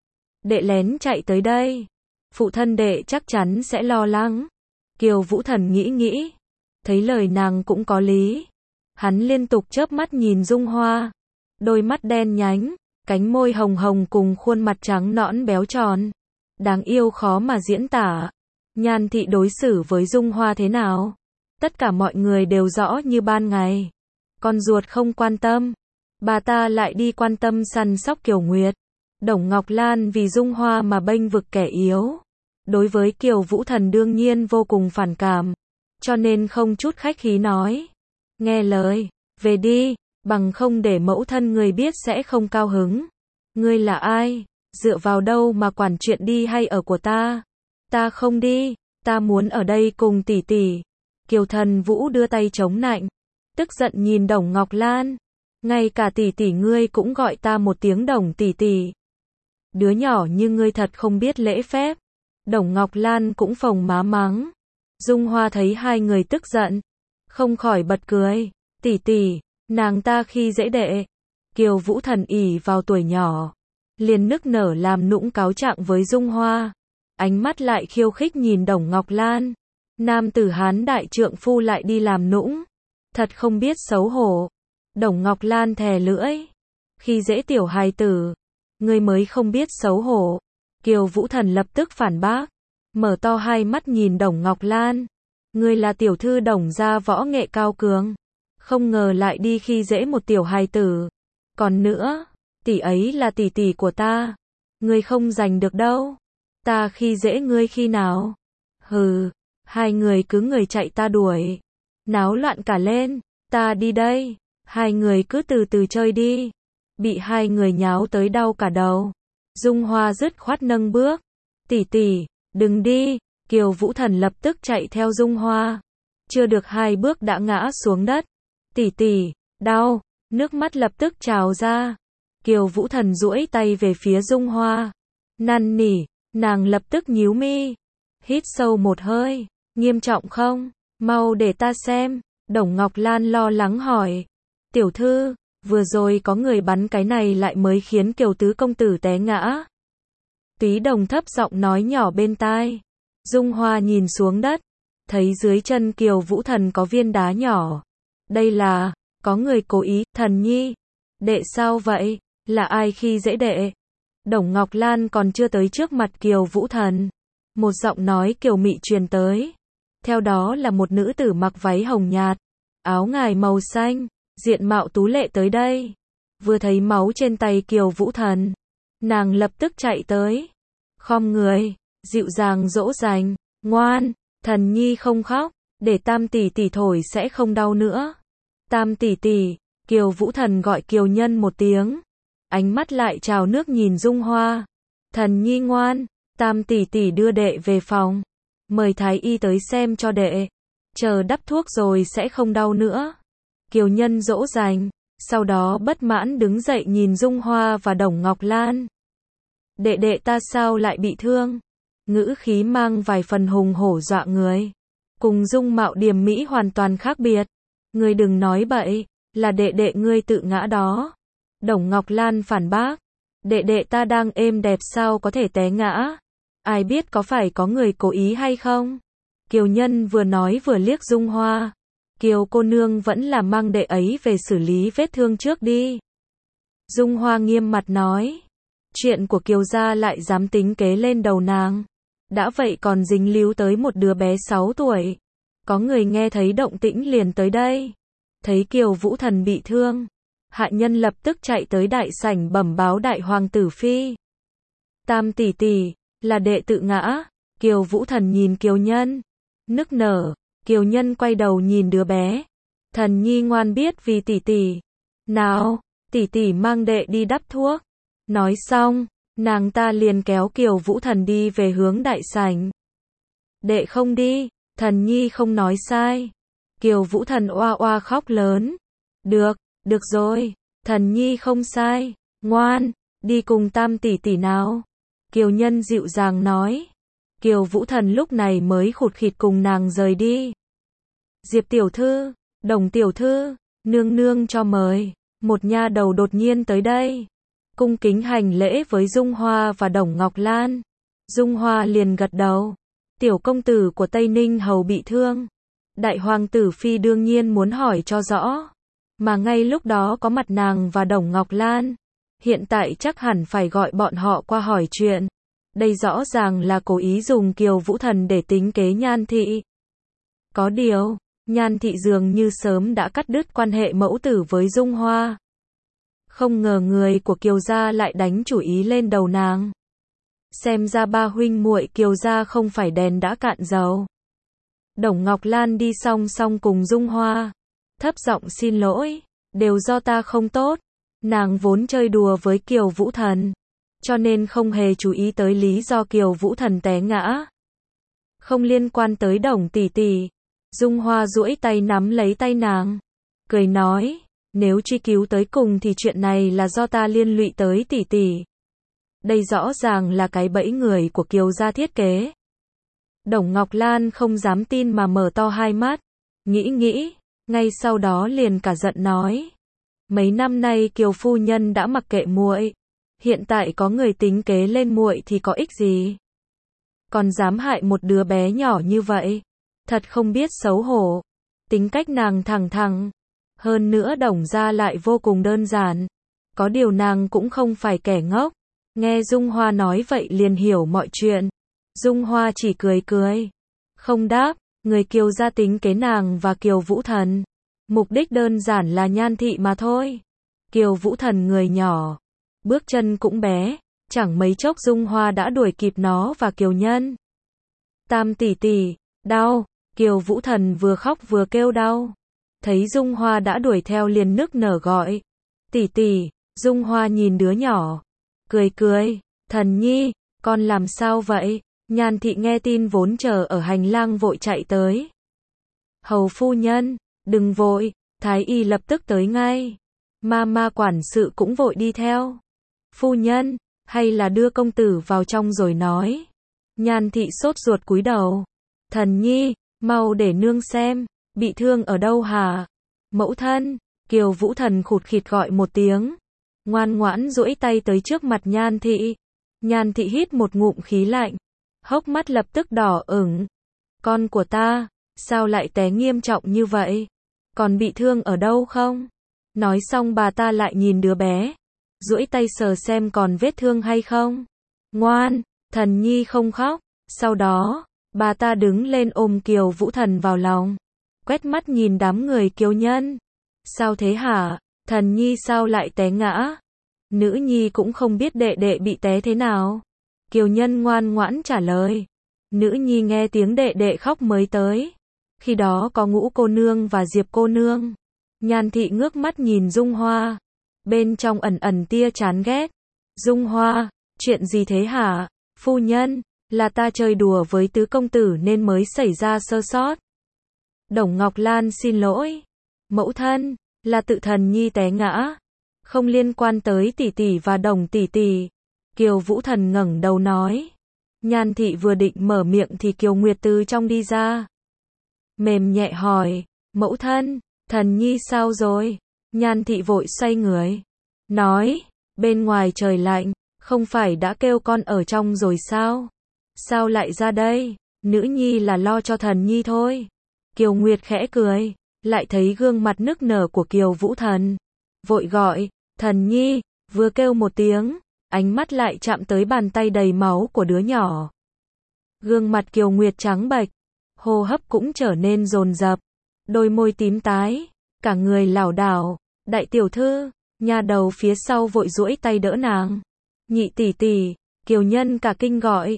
Đệ lén chạy tới đây, phụ thân đệ chắc chắn sẽ lo lắng. Kiều Vũ Thần nghĩ, thấy lời nàng cũng có lý. Hắn liên tục chớp mắt nhìn Dung Hoa, đôi mắt đen nhánh, cánh môi hồng hồng cùng khuôn mặt trắng nõn béo tròn. Đáng yêu khó mà diễn tả. Nhan Thị đối xử với Dung Hoa thế nào? Tất cả mọi người đều rõ như ban ngày. Con ruột không quan tâm, bà ta lại đi quan tâm săn sóc Kiều Nguyệt. Đồng Ngọc Lan vì Dung Hoa mà bênh vực kẻ yếu. Đối với Kiều Vũ Thần đương nhiên vô cùng phản cảm, cho nên không chút khách khí nói. Nghe lời, về đi, bằng không để mẫu thân người biết sẽ không cao hứng. Ngươi là ai? Dựa vào đâu mà quản chuyện đi hay ở của ta? Ta không đi, ta muốn ở đây cùng tỷ tỷ. Kiều Thần Vũ đưa tay chống nạnh, tức giận nhìn Đồng Ngọc Lan. Ngay cả tỷ tỷ ngươi cũng gọi ta một tiếng Đồng tỷ tỷ. Đứa nhỏ như ngươi thật không biết lễ phép. Đồng Ngọc Lan cũng phồng má mắng. Dung Hoa thấy hai người tức giận, không khỏi bật cười. Tỷ tỷ, nàng ta khi dễ đệ. Kiều Vũ Thần ỷ vào tuổi nhỏ, liền nức nở làm nũng cáo trạng với Dung Hoa. Ánh mắt lại khiêu khích nhìn Đồng Ngọc Lan. Nam tử Hán đại trượng phu lại đi làm nũng. Thật không biết xấu hổ. Đồng Ngọc Lan thè lưỡi. Khi dễ tiểu hài tử, ngươi mới không biết xấu hổ. Kiều Vũ Thần lập tức phản bác, mở to hai mắt nhìn Đồng Ngọc Lan. Ngươi là tiểu thư Đồng gia võ nghệ cao cường, không ngờ lại đi khi dễ một tiểu hài tử. Còn nữa, tỷ ấy là tỷ tỷ của ta. Ngươi không giành được đâu. Ta khi dễ ngươi khi nào? Hừ, hai người cứ người chạy ta đuổi. Náo loạn cả lên, ta đi đây. Hai người cứ từ từ chơi đi. Bị hai người nháo tới đau cả đầu. Dung Hoa dứt khoát nâng bước. Tỷ tỷ, đừng đi. Kiều Vũ Thần lập tức chạy theo Dung Hoa. Chưa được 2 bước đã ngã xuống đất. Tỷ tỷ, đau. Nước mắt lập tức trào ra. Kiều Vũ Thần duỗi tay về phía Dung Hoa. Năn nỉ, nàng lập tức nhíu mi. Hít sâu một hơi. Nghiêm trọng không? Mau để ta xem. Đồng Ngọc Lan lo lắng hỏi. Tiểu thư, vừa rồi có người bắn cái này lại mới khiến Kiều tứ công tử té ngã. Túy Đồng thấp giọng nói nhỏ bên tai. Dung Hoa nhìn xuống đất. Thấy dưới chân Kiều Vũ Thần có viên đá nhỏ. Đây là, có người cố ý, Thần nhi. Đệ sao vậy? Là ai khi dễ đệ? Đồng Ngọc Lan còn chưa tới trước mặt Kiều Vũ Thần. Một giọng nói kiều mị truyền tới. Theo đó là một nữ tử mặc váy hồng nhạt, áo ngài màu xanh, diện mạo tú lệ tới đây. Vừa thấy máu trên tay Kiều Vũ Thần, nàng lập tức chạy tới. Khom người, dịu dàng dỗ dành. Ngoan, Thần nhi không khóc, để Tam tỷ tỷ thổi sẽ không đau nữa. Tam tỷ tỷ, Kiều Vũ Thần gọi Kiều Nhân một tiếng. Ánh mắt lại trào nước nhìn Dung Hoa. Thần nhi ngoan, Tam tỷ tỷ đưa đệ về phòng. Mời thái y tới xem cho đệ. Chờ đắp thuốc rồi sẽ không đau nữa. Kiều Nhân dỗ dành, sau đó bất mãn đứng dậy nhìn Dung Hoa và Đồng Ngọc Lan. Đệ đệ ta sao lại bị thương? Ngữ khí mang vài phần hùng hổ dọa người. Cùng dung mạo điềm mỹ hoàn toàn khác biệt. Ngươi đừng nói bậy, là đệ đệ ngươi tự ngã đó. Đồng Ngọc Lan phản bác. Đệ đệ ta đang êm đẹp sao có thể té ngã? Ai biết có phải có người cố ý hay không? Kiều Nhân vừa nói vừa liếc Dung Hoa. Kiều cô nương vẫn là mang đệ ấy về xử lý vết thương trước đi. Dung Hoa nghiêm mặt nói. Chuyện của Kiều gia lại dám tính kế lên đầu nàng. Đã vậy còn dính líu tới một đứa bé 6 tuổi. Có người nghe thấy động tĩnh liền tới đây. Thấy Kiều Vũ Thần bị thương. Hạ nhân lập tức chạy tới đại sảnh bẩm báo đại hoàng tử phi. Tam tỷ tỷ, là đệ tự ngã. Kiều Vũ Thần nhìn Kiều Nhân. Nức nở. Kiều Nhân quay đầu nhìn đứa bé. Thần nhi ngoan biết vì tỷ tỷ. Nào, tỷ tỷ mang đệ đi đắp thuốc. Nói xong, nàng ta liền kéo Kiều Vũ Thần đi về hướng đại sảnh. Đệ không đi, thần nhi không nói sai. Kiều Vũ Thần oa oa khóc lớn. Được, được rồi, thần nhi không sai. Ngoan, đi cùng Tam tỷ tỷ nào. Kiều Nhân dịu dàng nói. Kiều Vũ Thần lúc này mới khụt khịt cùng nàng rời đi. Diệp tiểu thư, Đồng tiểu thư, nương nương cho mời. Một nha đầu đột nhiên tới đây. Cung kính hành lễ với Dung Hoa và Đồng Ngọc Lan. Dung Hoa liền gật đầu. Tiểu công tử của Tây Ninh hầu bị thương. Đại hoàng tử phi đương nhiên muốn hỏi cho rõ. Mà ngay lúc đó có mặt nàng và Đồng Ngọc Lan. Hiện tại chắc hẳn phải gọi bọn họ qua hỏi chuyện. Đây rõ ràng là cố ý dùng Kiều Vũ Thần để tính kế Nhan thị. Có điều, Nhan thị dường như sớm đã cắt đứt quan hệ mẫu tử với Dung Hoa. Không ngờ người của Kiều gia lại đánh chủ ý lên đầu nàng. Xem ra ba huynh muội Kiều gia không phải đèn đã cạn dầu. Đồng Ngọc Lan đi song song cùng Dung Hoa. Thấp giọng xin lỗi, đều do ta không tốt. Nàng vốn chơi đùa với Kiều Vũ Thần. Cho nên không hề chú ý tới lý do Kiều Vũ Thần té ngã. Không liên quan tới Đồng tỷ tỷ. Dung Hoa duỗi tay nắm lấy tay nàng. Cười nói, nếu truy cứu tới cùng thì chuyện này là do ta liên lụy tới tỷ tỷ. Đây rõ ràng là cái bẫy người của Kiều gia thiết kế. Đồng Ngọc Lan không dám tin mà mở to hai mắt. Nghĩ, ngay sau đó liền cả giận nói. Mấy năm nay Kiều phu nhân đã mặc kệ muội. Hiện tại có người tính kế lên muội thì có ích gì? Còn dám hại một đứa bé nhỏ như vậy. Thật không biết xấu hổ. Tính cách nàng thẳng thắn. Hơn nữa Đồng gia lại vô cùng đơn giản. Có điều nàng cũng không phải kẻ ngốc. Nghe Dung Hoa nói vậy liền hiểu mọi chuyện. Dung Hoa chỉ cười. Không đáp, người Kiều gia tính kế nàng và Kiều Vũ Thần. Mục đích đơn giản là Nhan thị mà thôi. Kiều Vũ Thần người nhỏ. bước chân cũng bé, chẳng mấy chốc Dung Hoa đã đuổi kịp nó và Kiều Nhân. Tam tỷ tỷ, đau, Kiều Vũ Thần vừa khóc vừa kêu đau. Thấy Dung Hoa đã đuổi theo liền nức nở gọi. Tỷ tỷ, Dung Hoa nhìn đứa nhỏ. Cười cười, Thần Nhi, con làm sao vậy? Nhan thị nghe tin vốn chờ ở hành lang vội chạy tới. Hầu phu nhân, đừng vội, Thái y lập tức tới ngay. Ma quản sự cũng vội đi theo. Phu nhân, hay là đưa công tử vào trong rồi nói. Nhan thị sốt ruột cúi đầu. Thần Nhi, mau để nương xem, bị thương ở đâu hả? Mẫu thân, Kiều Vũ Thần khụt khịt gọi một tiếng. Ngoan ngoãn duỗi tay tới trước mặt Nhan thị. Nhan thị hít một ngụm khí lạnh. Hốc mắt lập tức đỏ ửng. Con của ta, sao lại té nghiêm trọng như vậy? Còn bị thương ở đâu không? Nói xong bà ta lại nhìn đứa bé. Duỗi tay sờ xem còn vết thương hay không. Ngoan, Thần Nhi không khóc. Sau đó, bà ta đứng lên ôm Kiều Vũ Thần vào lòng. Quét mắt nhìn đám người Kiều Nhân. Sao thế hả? Thần Nhi sao lại té ngã? Nữ nhi cũng không biết đệ đệ bị té thế nào. Kiều Nhân ngoan ngoãn trả lời. Nữ nhi nghe tiếng đệ đệ khóc mới tới. Khi đó có Ngũ cô nương và Diệp cô nương. Nhan thị ngước mắt nhìn Dung Hoa. Bên trong ẩn ẩn tia chán ghét. Dung Hoa, chuyện gì thế hả? Phu nhân, là ta chơi đùa với tứ công tử nên mới xảy ra sơ sót. Đồng Ngọc Lan xin lỗi. Mẫu thân, là tự Thần Nhi té ngã. Không liên quan tới tỷ tỷ và Đồng tỷ tỷ. Kiều Vũ Thần ngẩng đầu nói. Nhan thị vừa định mở miệng thì Kiều Nguyệt từ trong đi ra. Mềm nhẹ hỏi, mẫu thân, Thần Nhi sao rồi? Nhan thị vội xoay người. Nói, bên ngoài trời lạnh, không phải đã kêu con ở trong rồi sao? Sao lại ra đây? Nữ nhi là lo cho Thần Nhi thôi. Kiều Nguyệt khẽ cười, lại thấy gương mặt nức nở của Kiều Vũ Thần. Vội gọi, Thần Nhi, vừa kêu một tiếng, ánh mắt lại chạm tới bàn tay đầy máu của đứa nhỏ. Gương mặt Kiều Nguyệt trắng bệch, hô hấp cũng trở nên dồn dập, đôi môi tím tái, cả người lảo đảo. Đại tiểu thư, nha đầu phía sau vội duỗi tay đỡ nàng. Nhị tỷ tỷ, Kiều Nhân cả kinh gọi.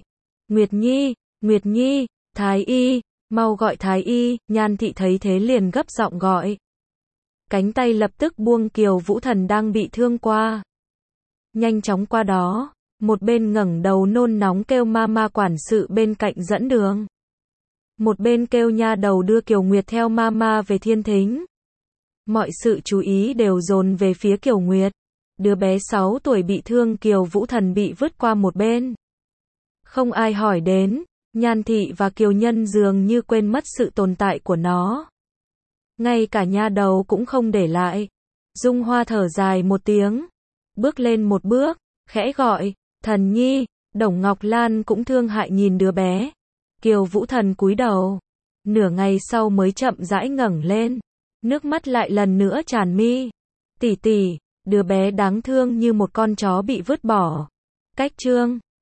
Nguyệt Nhi, Thái y, mau gọi Thái y. Nhan thị thấy thế liền gấp giọng gọi. Cánh tay lập tức buông Kiều Vũ Thần đang bị thương qua. Nhanh chóng qua đó, một bên ngẩng đầu nôn nóng kêu ma quản sự bên cạnh dẫn đường. Một bên kêu nha đầu đưa Kiều Nguyệt theo ma về thiên thính. Mọi sự chú ý đều dồn về phía Kiều Nguyệt. Đứa bé 6 tuổi bị thương Kiều Vũ Thần bị vứt qua một bên. Không ai hỏi đến, Nhan thị và Kiều Nhân dường như quên mất sự tồn tại của nó. Ngay cả nha đầu cũng không để lại. Dung Hoa thở dài một tiếng, bước lên một bước, khẽ gọi, Thần Nhi. Đồng Ngọc Lan cũng thương hại nhìn đứa bé. Kiều Vũ Thần cúi đầu, nửa ngày sau mới chậm rãi ngẩng lên, nước mắt lại lần nữa tràn mi. Tỷ tỷ, đứa bé đáng thương như một con chó bị vứt bỏ. Cách chương